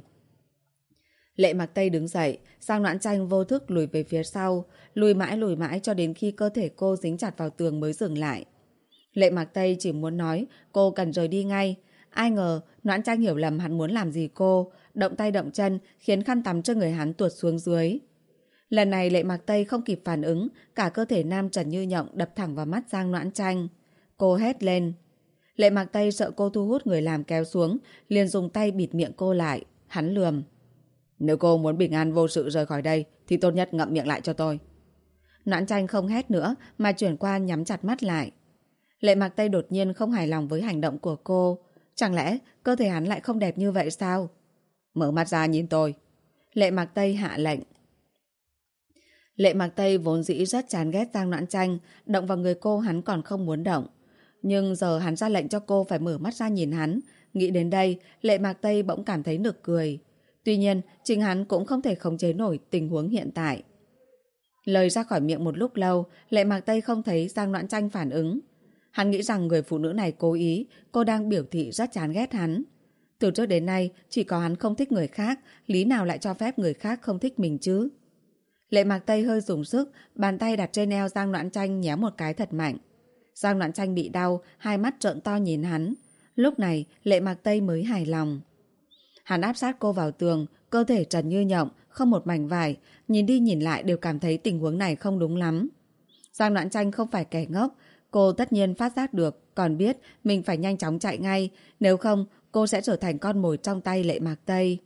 Lệ Mạc Tây đứng dậy, Giang Noãn Tranh vô thức lùi về phía sau, lùi mãi cho đến khi cơ thể cô dính chặt vào tường mới dừng lại. Lệ Mạc Tây chỉ muốn nói cô cần rời đi ngay. Ai ngờ Noãn Tranh hiểu lầm hắn muốn làm gì cô, động tay động chân khiến khăn tắm trên người hắn tuột xuống dưới. Lần này Lệ Mạc Tây không kịp phản ứng, cả cơ thể nam trần như nhộng đập thẳng vào mắt Giang Noãn Tranh. Cô hét lên. Lệ Mạc Tây sợ cô thu hút người làm kéo xuống, liền dùng tay bịt miệng cô lại. Hắn lườm. Nếu cô muốn bình an vô sự rời khỏi đây thì tốt nhất ngậm miệng lại cho tôi. Noãn Tranh không hét nữa mà chuyển qua nhắm chặt mắt lại. Lệ Mạc Tây đột nhiên không hài lòng với hành động của cô. Chẳng lẽ cơ thể hắn lại không đẹp như vậy sao? Mở mắt ra nhìn tôi. Lệ Mạc Tây hạ lệnh. Lệ Mạc Tây vốn dĩ rất chán ghét Giang Noãn Tranh, động vào người cô hắn còn không muốn động. Nhưng giờ hắn ra lệnh cho cô phải mở mắt ra nhìn hắn. Nghĩ đến đây, Lệ Mạc Tây bỗng cảm thấy nực cười. Tuy nhiên, chính hắn cũng không thể khống chế nổi tình huống hiện tại. Lời ra khỏi miệng một lúc lâu, Lệ Mạc Tây không thấy Giang Noãn Tranh phản ứng. Hắn nghĩ rằng người phụ nữ này cố ý, cô đang biểu thị rất chán ghét hắn. Từ trước đến nay, chỉ có hắn không thích người khác, lý nào lại cho phép người khác không thích mình chứ? Lệ Mạc Tây hơi dùng sức, bàn tay đặt trên eo Giang Noãn Tranh nhéo một cái thật mạnh. Giang Noãn Tranh bị đau, hai mắt trợn to nhìn hắn. Lúc này, Lệ Mạc Tây mới hài lòng. Hắn áp sát cô vào tường, cơ thể trần như nhộng, không một mảnh vải, nhìn đi nhìn lại đều cảm thấy tình huống này không đúng lắm. Giang Noãn Tranh không phải kẻ ngốc, cô tất nhiên phát giác được, còn biết mình phải nhanh chóng chạy ngay, nếu không cô sẽ trở thành con mồi trong tay Lệ Mạc Tây.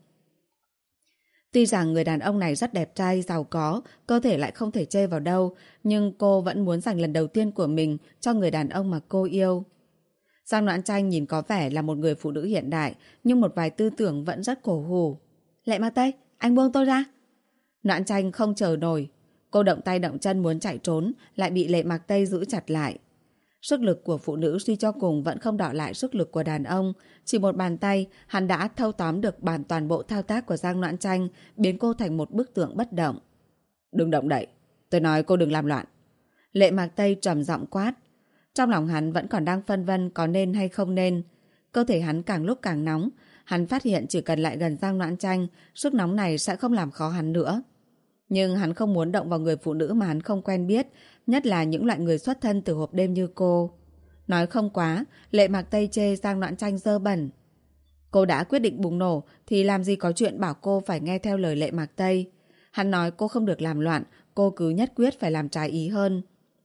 Tuy rằng người đàn ông này rất đẹp trai, giàu có, cơ thể lại không thể chê vào đâu, nhưng cô vẫn muốn dành lần đầu tiên của mình cho người đàn ông mà cô yêu. Giang Noãn Tranh nhìn có vẻ là một người phụ nữ hiện đại, nhưng một vài tư tưởng vẫn rất cổ hủ. Lệ Mạc Tây, anh buông tôi ra. Noãn Tranh không chờ nổi. Cô động tay động chân muốn chạy trốn, lại bị Lệ Mạc Tây giữ chặt lại. Sức lực của phụ nữ suy cho cùng vẫn không đọ lại sức lực của đàn ông. Chỉ một bàn tay, hắn đã thâu tóm được toàn bộ thao tác của Giang Noãn Tranh, biến cô thành một bức tượng bất động. Đừng động đậy, tôi nói cô đừng làm loạn. Lệ Mạc Tây trầm giọng quát. Trong lòng hắn vẫn còn đang phân vân có nên hay không nên. Cơ thể hắn càng lúc càng nóng. Hắn phát hiện chỉ cần lại gần Giang Noãn Tranh, sức nóng này sẽ không làm khó hắn nữa. Nhưng hắn không muốn động vào người phụ nữ mà hắn không quen biết, nhất là những loại người xuất thân từ hộp đêm như cô. Nói không quá, Lệ Mạc Tây chê Giang Noãn Tranh dơ bẩn. Cô đã quyết định bùng nổ thì làm gì có chuyện bảo cô phải nghe theo lời Lệ Mạc Tây. Hắn nói cô không được làm loạn, cô cứ nhất quyết phải làm trái ý hơn.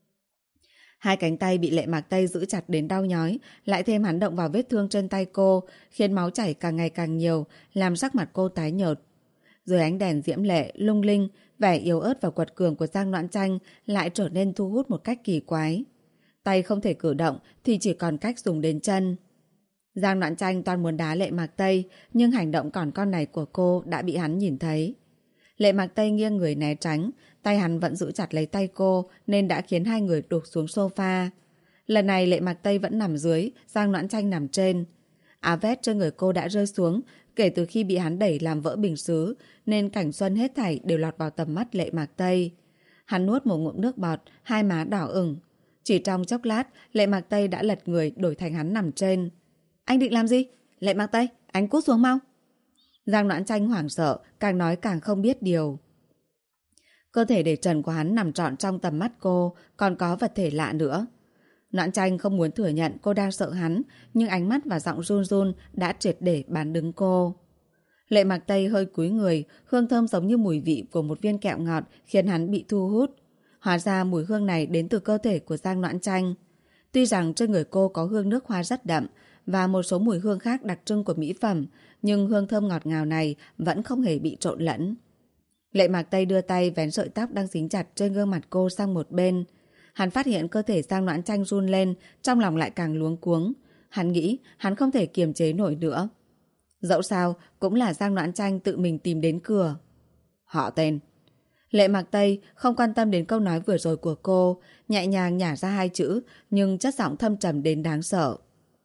Hai cánh tay bị Lệ Mạc Tây giữ chặt đến đau nhói, lại thêm hắn động vào vết thương trên tay cô, khiến máu chảy càng ngày càng nhiều, làm sắc mặt cô tái nhợt. Dưới ánh đèn diễm lệ, lung linh, vẻ yếu ớt và quật cường của Giang Noãn Tranh lại trở nên thu hút một cách kỳ quái. Tay không thể cử động thì chỉ còn cách dùng đến chân. Giang Noãn Tranh toan muốn đá Lệ Mạc Tây, nhưng hành động còn con này của cô đã bị hắn nhìn thấy. Lệ Mạc Tây nghiêng người né tránh, tay hắn vẫn giữ chặt lấy tay cô nên đã khiến hai người đổ xuống sofa. Lần này Lệ Mạc Tây vẫn nằm dưới, Giang Noãn Tranh nằm trên. Áo vest trên người cô đã rơi xuống, kể từ khi bị hắn đẩy làm vỡ bình sứ, nên cảnh xuân hết thảy đều lọt vào tầm mắt Lệ Mạc Tây. Hắn nuốt một ngụm nước bọt, hai má đỏ ửng. Chỉ trong chốc lát, Lệ Mạc Tây đã lật người đổi thành hắn nằm trên. Anh định làm gì? Lệ Mạc Tây, anh cút xuống mau. Giang Noãn Tranh hoảng sợ, càng nói càng không biết điều. Cơ thể để trần của hắn nằm trọn trong tầm mắt cô, còn có vật thể lạ nữa. Noãn Tranh không muốn thừa nhận cô đang sợ hắn, nhưng ánh mắt và giọng run run đã triệt để bán đứng cô. Lệ Mạc Tây hơi cúi người, hương thơm giống như mùi vị của một viên kẹo ngọt khiến hắn bị thu hút. Hóa ra mùi hương này đến từ cơ thể của Giang Noãn Tranh. Tuy rằng trên người cô có hương nước hoa rất đậm và một số mùi hương khác đặc trưng của mỹ phẩm, nhưng hương thơm ngọt ngào này vẫn không hề bị trộn lẫn. Lệ Mạc Tây đưa tay vén sợi tóc đang dính chặt trên gương mặt cô sang một bên. Hắn phát hiện cơ thể Giang Noãn Tranh run lên, trong lòng lại càng luống cuống. Hắn nghĩ hắn không thể kiềm chế nổi nữa. Dẫu sao, cũng là Giang Noãn Tranh tự mình tìm đến cửa. Họ tên. Lệ Mạc Tây không quan tâm đến câu nói vừa rồi của cô, nhẹ nhàng nhả ra hai chữ, nhưng chất giọng thâm trầm đến đáng sợ.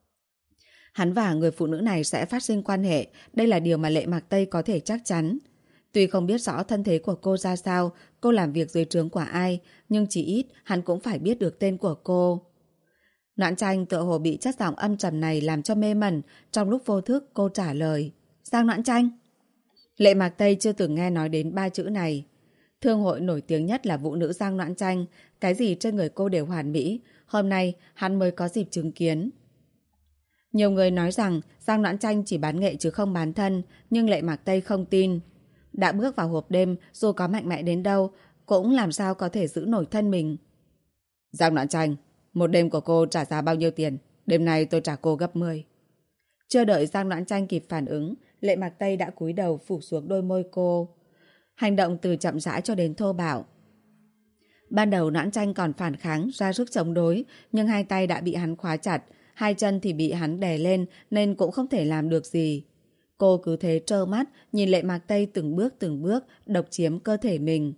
Hắn và người phụ nữ này sẽ phát sinh quan hệ, đây là điều mà Lệ Mạc Tây có thể chắc chắn. Tuy không biết rõ thân thế của cô ra sao, cô làm việc dưới trướng của ai, nhưng chỉ ít hắn cũng phải biết được tên của cô. Noãn Tranh tựa hồ bị chất giọng âm trầm này làm cho mê mẩn, trong lúc vô thức cô trả lời. Giang Noãn Tranh. Lệ Mạc Tây chưa từng nghe nói đến ba chữ này. Thương hội nổi tiếng nhất là vũ nữ Giang Noãn Tranh, cái gì trên người cô đều hoàn mỹ, hôm nay hắn mới có dịp chứng kiến. Nhiều người nói rằng Giang Noãn Tranh chỉ bán nghệ chứ không bán thân, nhưng Lệ Mạc Tây không tin. Đã bước vào hộp đêm, dù có mạnh mẽ đến đâu, cũng làm sao có thể giữ nổi thân mình. Giang Noãn Tranh, một đêm của cô trả giá bao nhiêu tiền? Đêm nay tôi trả cô gấp 10. Chưa đợi Giang Noãn Tranh kịp phản ứng, Lệ Mạc Tây đã cúi đầu phủ xuống đôi môi cô. Hành động từ chậm rãi cho đến thô bạo. Ban đầu Noãn Tranh còn phản kháng, ra sức chống đối, nhưng hai tay đã bị hắn khóa chặt, hai chân thì bị hắn đè lên nên cũng không thể làm được gì. Cô cứ thế trơ mắt nhìn Lệ Mạc Tây từng bước độc chiếm cơ thể mình.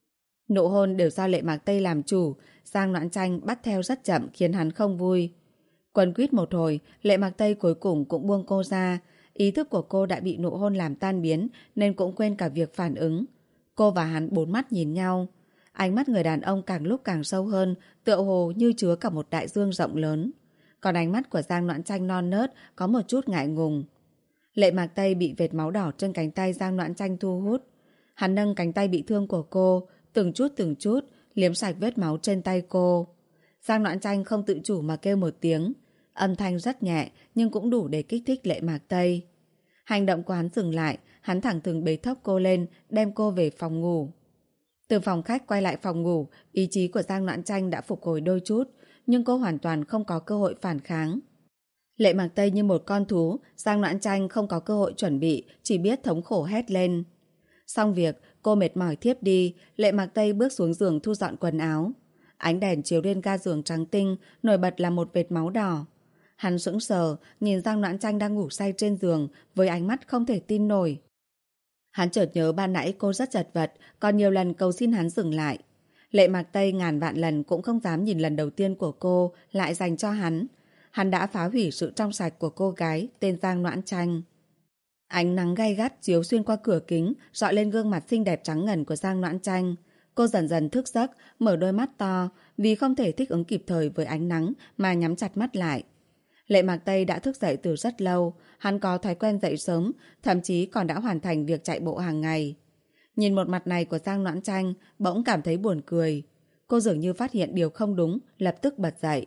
Nụ hôn đều do Lệ Mạc Tây làm chủ, Giang Noãn Tranh bắt theo rất chậm khiến hắn không vui. Quấn quýt một hồi, Lệ Mạc Tây cuối cùng cũng buông cô ra. Ý thức của cô đã bị nụ hôn làm tan biến nên cũng quên cả việc phản ứng. Cô và hắn bốn mắt nhìn nhau. Ánh mắt người đàn ông càng lúc càng sâu hơn, tựa hồ như chứa cả một đại dương rộng lớn. Còn ánh mắt của Giang Noãn Tranh non nớt có một chút ngại ngùng. Lệ Mạc Tây bị vệt máu đỏ trên cánh tay Giang Noãn Tranh thu hút. Hắn nâng cánh tay bị thương của cô, từng chút liếm sạch vết máu trên tay cô. Giang Noãn Tranh không tự chủ mà kêu một tiếng. Âm thanh rất nhẹ nhưng cũng đủ để kích thích Lệ Mạc Tây. Hành động của hắn dừng lại, hắn thẳng thừng bế thốc cô lên, đem cô về phòng ngủ. Từ phòng khách quay lại phòng ngủ, ý chí của Giang Noãn Tranh đã phục hồi đôi chút, nhưng cô hoàn toàn không có cơ hội phản kháng. Lệ Mạc Tây như một con thú, Giang Noãn Tranh không có cơ hội chuẩn bị, chỉ biết thống khổ hét lên. Xong việc, cô mệt mỏi thiếp đi, Lệ Mạc Tây bước xuống giường thu dọn quần áo. Ánh đèn chiếu lên ga giường trắng tinh, nổi bật là một vệt máu đỏ. Hắn sững sờ, nhìn Giang Noãn Tranh đang ngủ say trên giường, với ánh mắt không thể tin nổi. Hắn chợt nhớ ban nãy cô rất chật vật, còn nhiều lần cầu xin hắn dừng lại. Lệ Mạc Tây ngàn vạn lần cũng không dám nhìn lần đầu tiên của cô lại dành cho hắn. Hắn đã phá hủy sự trong sạch của cô gái tên Giang Noãn Tranh. Ánh nắng gay gắt chiếu xuyên qua cửa kính, rọi lên gương mặt xinh đẹp trắng ngần của Giang Noãn Tranh. Cô dần dần thức giấc, mở đôi mắt to, vì không thể thích ứng kịp thời với ánh nắng mà nhắm chặt mắt lại. Lệ Mạc Tây đã thức dậy từ rất lâu, hắn có thói quen dậy sớm, thậm chí còn đã hoàn thành việc chạy bộ hàng ngày. Nhìn một mặt này của Giang Noãn Tranh, bỗng cảm thấy buồn cười. Cô dường như phát hiện điều không đúng, lập tức bật dậy.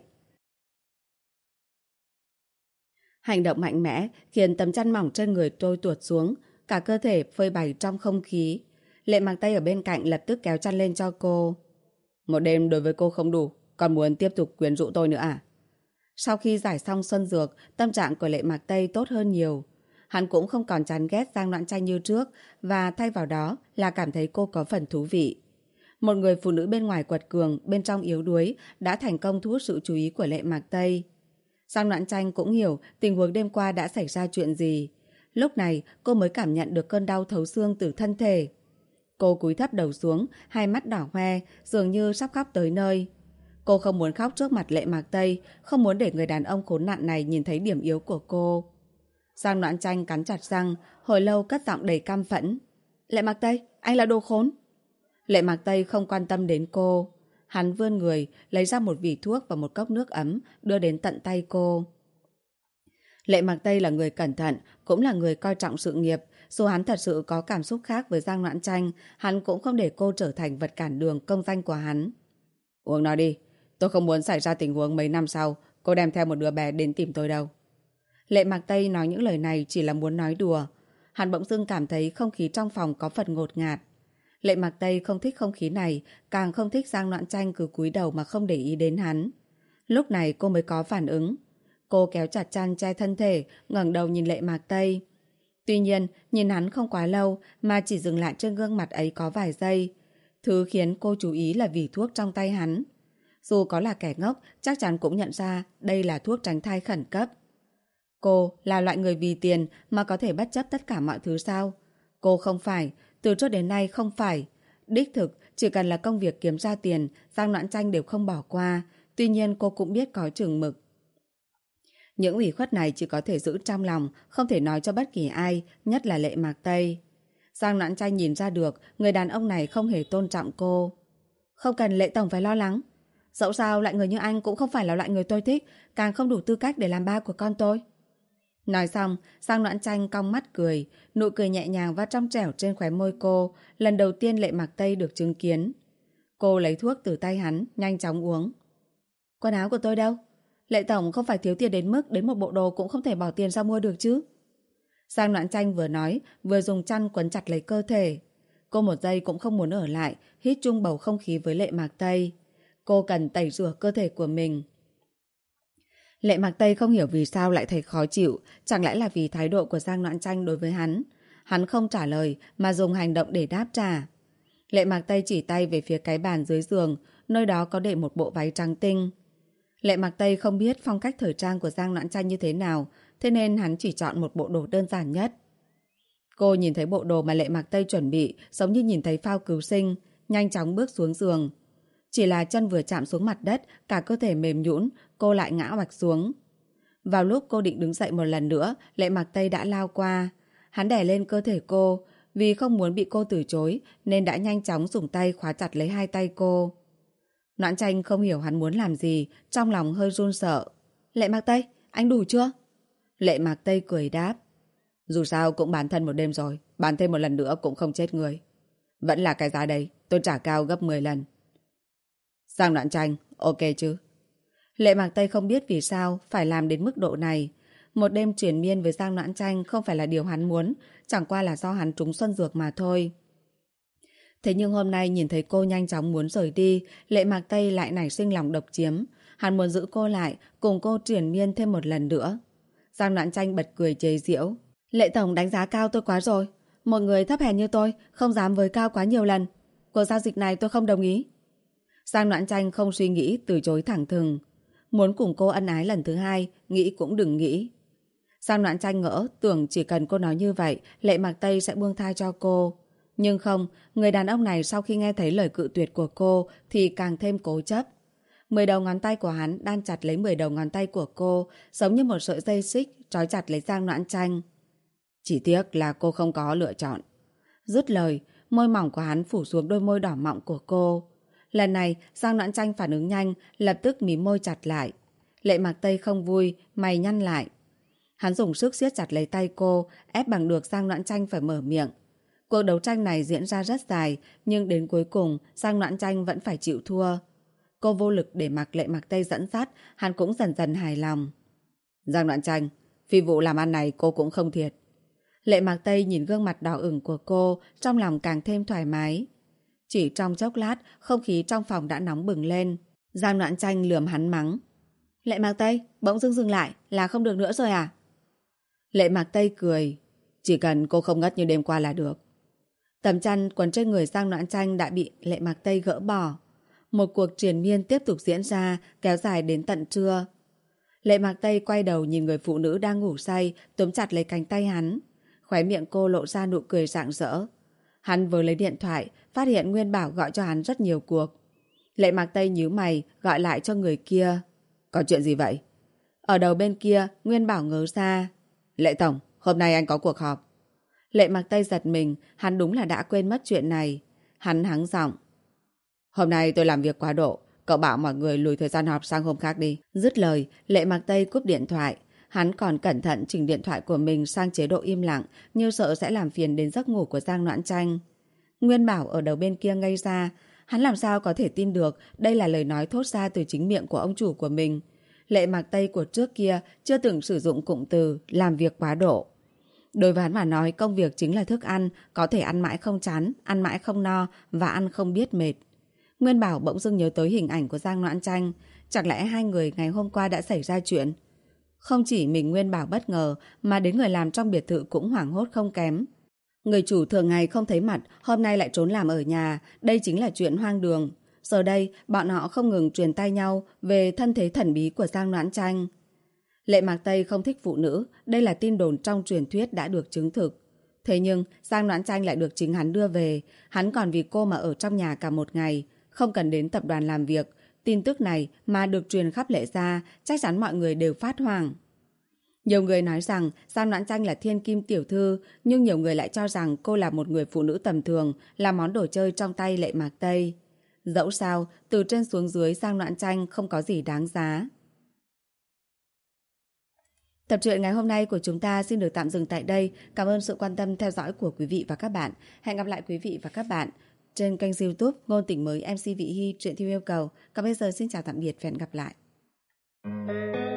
Hành động mạnh mẽ khiến tấm chăn mỏng trên người trôi tuột xuống, cả cơ thể phơi bày trong không khí. Lệ Mạc Tây ở bên cạnh lập tức kéo chăn lên cho cô. Một đêm đối với cô không đủ, còn muốn tiếp tục quyến rũ tôi nữa à? Sau khi giải xong xuân dược, tâm trạng của Lệ Mạc Tây tốt hơn nhiều. Hắn cũng không còn chán ghét Giang Noãn Tranh như trước, và thay vào đó là cảm thấy cô có phần thú vị. Một người phụ nữ bên ngoài quật cường, bên trong yếu đuối đã thành công thu hút sự chú ý của Lệ Mạc Tây. Giang Noãn Tranh cũng hiểu tình huống đêm qua đã xảy ra chuyện gì. Lúc này cô mới cảm nhận được cơn đau thấu xương từ thân thể. Cô cúi thấp đầu xuống, hai mắt đỏ hoe, dường như sắp khóc tới nơi. Cô không muốn khóc trước mặt Lệ Mạc Tây, không muốn để người đàn ông khốn nạn này nhìn thấy điểm yếu của cô. Giang Noãn Tranh cắn chặt răng, hồi lâu cất giọng đầy căm phẫn. Lệ Mạc Tây, anh là đồ khốn. Lệ Mạc Tây không quan tâm đến cô. Hắn vươn người, lấy ra một vỉ thuốc và một cốc nước ấm, đưa đến tận tay cô. Lệ Mạc Tây là người cẩn thận, cũng là người coi trọng sự nghiệp. Dù hắn thật sự có cảm xúc khác với Giang Noãn Tranh, hắn cũng không để cô trở thành vật cản đường công danh của hắn. Uống nó đi, tôi không muốn xảy ra tình huống mấy năm sau cô đem theo một đứa bé đến tìm tôi đâu. Lệ Mạc Tây nói những lời này chỉ là muốn nói đùa. Hắn bỗng dưng cảm thấy không khí trong phòng có phần ngột ngạt. Lệ Mạc Tây không thích không khí này, càng không thích Giang Noãn Tranh cứ cúi đầu mà không để ý đến hắn. Lúc này cô mới có phản ứng. Cô kéo chặt chăn che thân thể, ngẩng đầu nhìn Lệ Mạc Tây. Tuy nhiên, nhìn hắn không quá lâu mà chỉ dừng lại trên gương mặt ấy có vài giây. Thứ khiến cô chú ý là vỉ thuốc trong tay hắn. Dù có là kẻ ngốc, chắc chắn cũng nhận ra đây là thuốc tránh thai khẩn cấp. Cô là loại người vì tiền mà có thể bất chấp tất cả mọi thứ sao? Cô không phải, từ trước đến nay không phải. Đích thực, chỉ cần là công việc kiếm ra tiền, Giang Noãn Tranh đều không bỏ qua. Tuy nhiên cô cũng biết có chừng mực. Những ủy khuất này chỉ có thể giữ trong lòng, không thể nói cho bất kỳ ai, nhất là Lệ Mạc Tây. Giang Noãn Tranh nhìn ra được người đàn ông này không hề tôn trọng cô. Không cần Lệ Tổng phải lo lắng. Dẫu sao loại người như anh cũng không phải là loại người tôi thích, càng không đủ tư cách để làm ba của con tôi. Nói xong, Giang Noãn Tranh cong mắt cười, nụ cười nhẹ nhàng và trong trẻo trên khóe môi cô, lần đầu tiên Lệ Mạc Tây được chứng kiến. Cô lấy thuốc từ tay hắn, nhanh chóng uống. Quần áo của tôi đâu? Lệ Tổng không phải thiếu tiền đến mức đến một bộ đồ cũng không thể bỏ tiền ra mua được chứ? Giang Noãn Tranh vừa nói, vừa dùng chăn quấn chặt lấy cơ thể. Cô một giây cũng không muốn ở lại, hít chung bầu không khí với Lệ Mạc Tây. Cô cần tẩy rửa cơ thể của mình. Lệ Mạc Tây không hiểu vì sao lại thấy khó chịu, chẳng lẽ là vì thái độ của Giang Noãn Tranh đối với hắn. Hắn không trả lời mà dùng hành động để đáp trả. Lệ Mạc Tây chỉ tay về phía cái bàn dưới giường, nơi đó có để một bộ váy trắng tinh. Lệ Mạc Tây không biết phong cách thời trang của Giang Noãn Tranh như thế nào, thế nên hắn chỉ chọn một bộ đồ đơn giản nhất. Cô nhìn thấy bộ đồ mà Lệ Mạc Tây chuẩn bị giống như nhìn thấy phao cứu sinh, nhanh chóng bước xuống giường. Chỉ là chân vừa chạm xuống mặt đất, cả cơ thể mềm nhũn, cô lại ngã oạch xuống. Vào lúc cô định đứng dậy một lần nữa, Lệ Mạc Tây đã lao qua. Hắn đè lên cơ thể cô, vì không muốn bị cô từ chối nên đã nhanh chóng dùng tay khóa chặt lấy hai tay cô. Noãn Tranh không hiểu hắn muốn làm gì, trong lòng hơi run sợ. Lệ Mạc Tây, anh đủ chưa? Lệ Mạc Tây cười đáp. Dù sao cũng bán thân một đêm rồi, bán thêm một lần nữa cũng không chết người. Vẫn là cái giá đấy, tôi trả cao gấp 10 lần. Giang Noãn Tranh, ok chứ? Lệ Mạc Tây không biết vì sao phải làm đến mức độ này. Một đêm triền miên với Giang Noãn Tranh không phải là điều hắn muốn, chẳng qua là do hắn trúng xuân dược mà thôi. Thế nhưng hôm nay nhìn thấy cô nhanh chóng muốn rời đi, Lệ Mạc Tây lại nảy sinh lòng độc chiếm. Hắn muốn giữ cô lại, cùng cô triền miên thêm một lần nữa. Giang Noãn Tranh bật cười chế giễu. Lệ Tổng đánh giá cao tôi quá rồi. Một người thấp hèn như tôi không dám với cao quá nhiều lần. Cuộc giao dịch này tôi không đồng ý. Giang Noãn Tranh không suy nghĩ, từ chối thẳng thừng. Muốn cùng cô ân ái lần thứ hai, nghĩ cũng đừng nghĩ. Giang Noãn Tranh ngỡ, tưởng chỉ cần cô nói như vậy, Lệ Mạc Tây sẽ buông tha cho cô. Nhưng không, người đàn ông này sau khi nghe thấy lời cự tuyệt của cô thì càng thêm cố chấp. 10 đầu ngón tay của hắn đan chặt lấy 10 đầu ngón tay của cô, giống như một sợi dây xích trói chặt lấy Giang Noãn Tranh. Chỉ tiếc là cô không có lựa chọn. Dứt lời, môi mỏng của hắn phủ xuống đôi môi đỏ mọng của cô. Lần này, Giang Noãn Tranh phản ứng nhanh, lập tức mím môi chặt lại. Lệ Mạc Tây không vui, mày nhăn lại. Hắn dùng sức siết chặt lấy tay cô, ép bằng được Giang Noãn Tranh phải mở miệng. Cuộc đấu tranh này diễn ra rất dài, nhưng đến cuối cùng, Giang Noãn Tranh vẫn phải chịu thua. Cô vô lực để mặc Lệ Mạc Tây dẫn dắt, hắn cũng dần dần hài lòng. Giang Noãn Tranh, phi vụ làm ăn này cô cũng không thiệt. Lệ Mạc Tây nhìn gương mặt đỏ ửng của cô, trong lòng càng thêm thoải mái. Chỉ trong chốc lát, không khí trong phòng đã nóng bừng lên. Giang Noãn Tranh lườm hắn mắng. Lệ Mạc Tây, bỗng dưng dừng lại, là không được nữa rồi à? Lệ Mạc Tây cười. Chỉ cần cô không ngất như đêm qua là được. Tấm chăn quấn trên người Giang Noãn Tranh đã bị Lệ Mạc Tây gỡ bỏ. Một cuộc triền miên tiếp tục diễn ra, kéo dài đến tận trưa. Lệ Mạc Tây quay đầu nhìn người phụ nữ đang ngủ say, túm chặt lấy cánh tay hắn. Khóe miệng cô lộ ra nụ cười rạng rỡ. Hắn vừa lấy điện thoại, phát hiện Nguyên Bảo gọi cho hắn rất nhiều cuộc. Lệ Mạc Tây nhíu mày, gọi lại cho người kia. Có chuyện gì vậy? Ở đầu bên kia, Nguyên Bảo ngớ ra. Lệ Tổng, hôm nay anh có cuộc họp. Lệ Mạc Tây giật mình, hắn đúng là đã quên mất chuyện này. Hắn hắng giọng. Hôm nay tôi làm việc quá độ, cậu bảo mọi người lùi thời gian họp sang hôm khác đi. Dứt lời, Lệ Mạc Tây cúp điện thoại. Hắn còn cẩn thận chỉnh điện thoại của mình sang chế độ im lặng, như sợ sẽ làm phiền đến giấc ngủ của Giang Noãn Tranh. Nguyên Bảo ở đầu bên kia ngây ra. Hắn làm sao có thể tin được đây là lời nói thốt ra từ chính miệng của ông chủ của mình. Lệ Mạc Tây của trước kia chưa từng sử dụng cụm từ làm việc quá độ. Đối với hắn mà nói, công việc chính là thức ăn, có thể ăn mãi không chán, ăn mãi không no và ăn không biết mệt. Nguyên Bảo bỗng dưng nhớ tới hình ảnh của Giang Noãn Tranh. Chẳng lẽ hai người ngày hôm qua đã xảy ra chuyện? Không chỉ mình Nguyên Bảo bất ngờ, mà đến người làm trong biệt thự cũng hoảng hốt không kém. Người chủ thường ngày không thấy mặt, hôm nay lại trốn làm ở nhà, đây chính là chuyện hoang đường. Giờ đây, bọn họ không ngừng truyền tai nhau về thân thế thần bí của Giang Noãn Tranh. Lệ Mạc Tây không thích phụ nữ, đây là tin đồn trong truyền thuyết đã được chứng thực. Thế nhưng, Giang Noãn Tranh lại được chính hắn đưa về, hắn còn vì cô mà ở trong nhà cả một ngày, không cần đến tập đoàn làm việc. Tin tức này mà được truyền khắp Lệ gia, chắc chắn mọi người đều phát hoảng. Nhiều người nói rằng Giang Noãn Tranh là thiên kim tiểu thư, nhưng nhiều người lại cho rằng cô là một người phụ nữ tầm thường, là món đồ chơi trong tay Lệ Mạc Tây. Dẫu sao, từ trên xuống dưới Giang Noãn Tranh không có gì đáng giá. Tập truyện ngày hôm nay của chúng ta xin được tạm dừng tại đây. Cảm ơn sự quan tâm theo dõi của quý vị và các bạn. Hẹn gặp lại quý vị và các bạn trên kênh YouTube Ngôn Tình Mới MC Vị Hy truyện theo yêu cầu. Còn bây giờ xin chào tạm biệt và hẹn gặp lại.